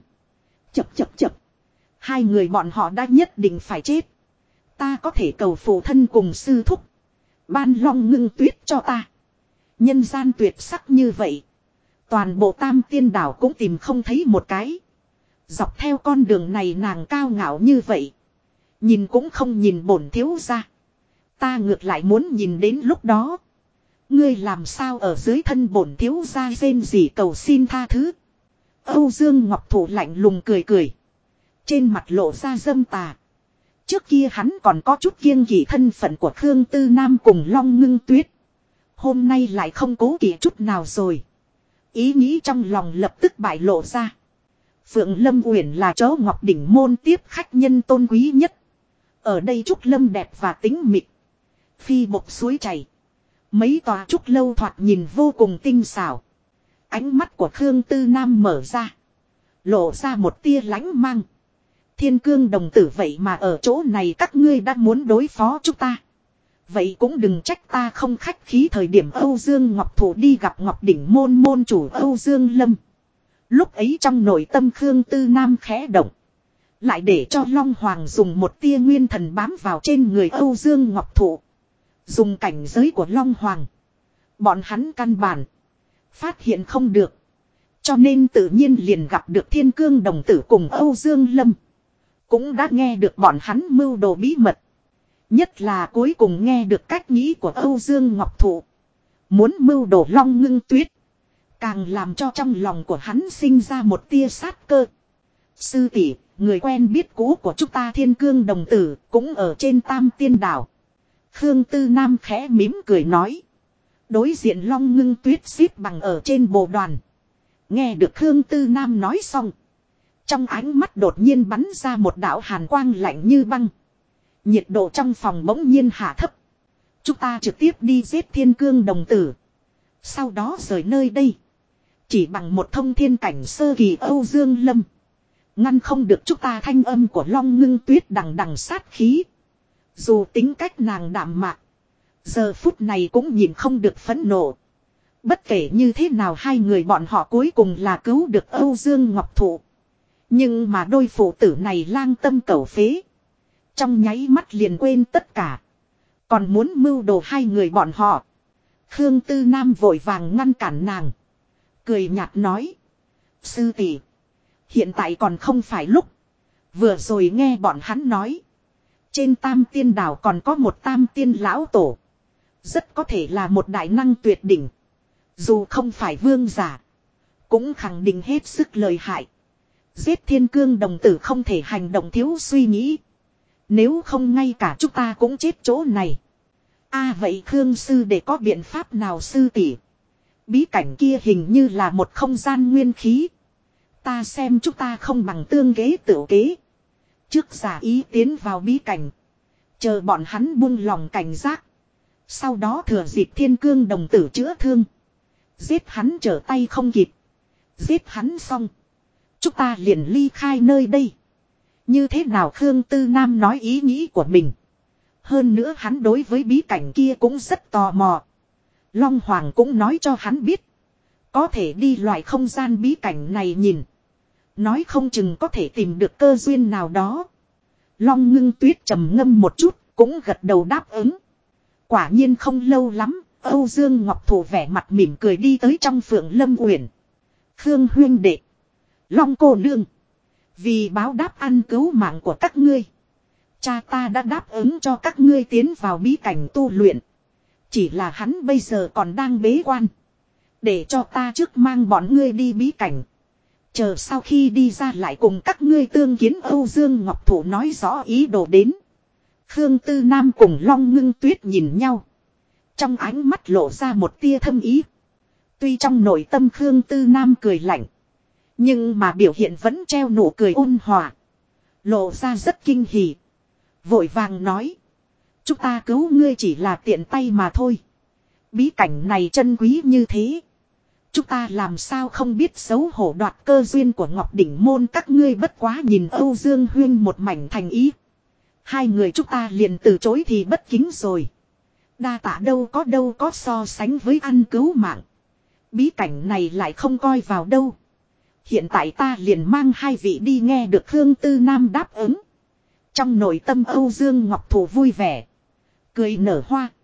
Chập. Hai người bọn họ đã nhất định phải chết. Ta có thể cầu phụ thân cùng sư thúc. Ban Long Ngưng Tuyết cho ta. Nhân gian tuyệt sắc như vậy. Toàn bộ Tam Tiên Đảo cũng tìm không thấy một cái. Dọc theo con đường này nàng cao ngạo như vậy. Nhìn cũng không nhìn bổn thiếu ra. Ta ngược lại muốn nhìn đến lúc đó. Ngươi làm sao ở dưới thân bổn thiếu ra rên gì cầu xin tha thứ. Âu Dương Ngọc Thụ lạnh lùng cười. Trên mặt lộ ra dâm tà. Trước kia hắn còn có chút kiêng kỵ thân phận của Khương Tư Nam cùng Long Ngưng Tuyết. Hôm nay lại không cố kỵ chút nào rồi. Ý nghĩ trong lòng lập tức bại lộ ra. Phượng Lâm Uyển là chỗ Ngọc Đỉnh môn tiếp khách nhân tôn quý nhất. Ở đây trúc lâm đẹp và tính mịt. Phi bộc suối chảy. Mấy tòa trúc lâu thoạt nhìn vô cùng tinh xảo. Ánh mắt của Khương Tư Nam mở ra. Lộ ra một tia lãnh mang. Thiên Cương đồng tử vậy mà ở chỗ này các ngươi đã muốn đối phó chúng ta. Vậy cũng đừng trách ta không khách khí. Thời điểm Âu Dương Ngọc Thụ đi gặp Ngọc Đỉnh môn môn chủ Âu Dương Lâm. Lúc ấy trong nội tâm Khương Tư Nam khẽ động. Lại để cho Long Hoàng dùng một tia nguyên thần bám vào trên người Âu Dương Ngọc Thụ. Dùng cảnh giới của Long Hoàng. Bọn hắn căn bản. Phát hiện không được. Cho nên tự nhiên liền gặp được Thiên Cương đồng tử cùng Âu Dương Lâm. Cũng đã nghe được bọn hắn mưu đồ bí mật. Nhất là cuối cùng nghe được cách nghĩ của Âu Dương Ngọc Thụ. Muốn mưu đồ Long Ngưng Tuyết. Càng làm cho trong lòng của hắn sinh ra một tia sát cơ. Sư tỷ, người quen biết cũ của chúng ta Thiên Cương đồng tử cũng ở trên Tam Tiên Đảo. Khương Tư Nam khẽ mỉm cười nói. Đối diện Long Ngưng Tuyết xếp bằng ở trên bồ đoàn. Nghe được Khương Tư Nam nói xong. Trong ánh mắt đột nhiên bắn ra một đạo hàn quang lạnh như băng. Nhiệt độ trong phòng bỗng nhiên hạ thấp. Chúng ta trực tiếp đi giết Thiên Cương đồng tử. Sau đó rời nơi đây. Chỉ bằng một thông thiên cảnh sơ kỳ Âu Dương Lâm. Ngăn không được chúng ta thanh âm của Long Ngưng Tuyết đằng đằng sát khí. Dù tính cách nàng đạm mạc. Giờ phút này cũng nhìn không được phẫn nộ. Bất kể như thế nào hai người bọn họ cuối cùng là cứu được Âu Dương Ngọc Thụ. Nhưng mà đôi phụ tử này lang tâm cẩu phế. Trong nháy mắt liền quên tất cả. Còn muốn mưu đồ hai người bọn họ. Khương Tư Nam vội vàng ngăn cản nàng. Cười nhạt nói. Sư tỷ, hiện tại còn không phải lúc. Vừa rồi nghe bọn hắn nói. Trên Tam Tiên Đảo còn có một Tam Tiên lão tổ. Rất có thể là một đại năng tuyệt đỉnh. Dù không phải vương giả. Cũng khẳng định hết sức lợi hại. Giết Thiên Cương đồng tử không thể hành động thiếu suy nghĩ. Nếu không ngay cả chúng ta cũng chết chỗ này. Vậy Khương sư để có biện pháp nào sư tỷ? Bí cảnh kia hình như là một không gian nguyên khí. Ta xem chúng ta không bằng tương kế tựu kế. Trước giả ý tiến vào bí cảnh. Chờ bọn hắn buông lòng cảnh giác. Sau đó thừa dịp thiên cương đồng tử chữa thương. Giết hắn trở tay không kịp. Giết hắn xong. Chúng ta liền ly khai nơi đây. Như thế nào Khương Tư Nam nói ý nghĩ của mình. Hơn nữa hắn đối với bí cảnh kia cũng rất tò mò. Long Hoàng cũng nói cho hắn biết. Có thể đi loại không gian bí cảnh này nhìn. Nói không chừng có thể tìm được cơ duyên nào đó. Long Ngưng Tuyết trầm ngâm một chút, cũng gật đầu đáp ứng. Quả nhiên không lâu lắm, Âu Dương Ngọc Thủ vẻ mặt mỉm cười đi tới trong Phượng Lâm Uyển. Khương huynh đệ, Long cô nương, vì báo đáp ăn cứu mạng của các ngươi, cha ta đã đáp ứng cho các ngươi tiến vào bí cảnh tu luyện. Chỉ là hắn bây giờ còn đang bế quan. Để cho ta trước mang bọn ngươi đi bí cảnh. Chờ sau khi đi ra lại cùng các ngươi tương kiến. Âu Dương Ngọc Thủ nói rõ ý đồ đến. Khương Tư Nam cùng Long Ngưng Tuyết nhìn nhau. Trong ánh mắt lộ ra một tia thâm ý. Tuy trong nội tâm Khương Tư Nam cười lạnh. Nhưng mà biểu hiện vẫn treo nụ cười ôn hòa. Lộ ra rất kinh hỉ. Vội vàng nói. Chúng ta cứu ngươi chỉ là tiện tay mà thôi. Bí cảnh này chân quý như thế. Chúng ta làm sao không biết xấu hổ đoạt cơ duyên của Ngọc Đỉnh Môn các ngươi bất quá nhìn Âu Dương Huyên một mảnh thành ý. Hai người chúng ta liền từ chối thì bất kính rồi. Đa tạ đâu có so sánh với ăn cứu mạng. Bí cảnh này lại không coi vào đâu. Hiện tại ta liền mang hai vị đi nghe được Khương Tư Nam đáp ứng. Trong nội tâm Âu Dương Ngọc Thủ vui vẻ. Cười nở hoa.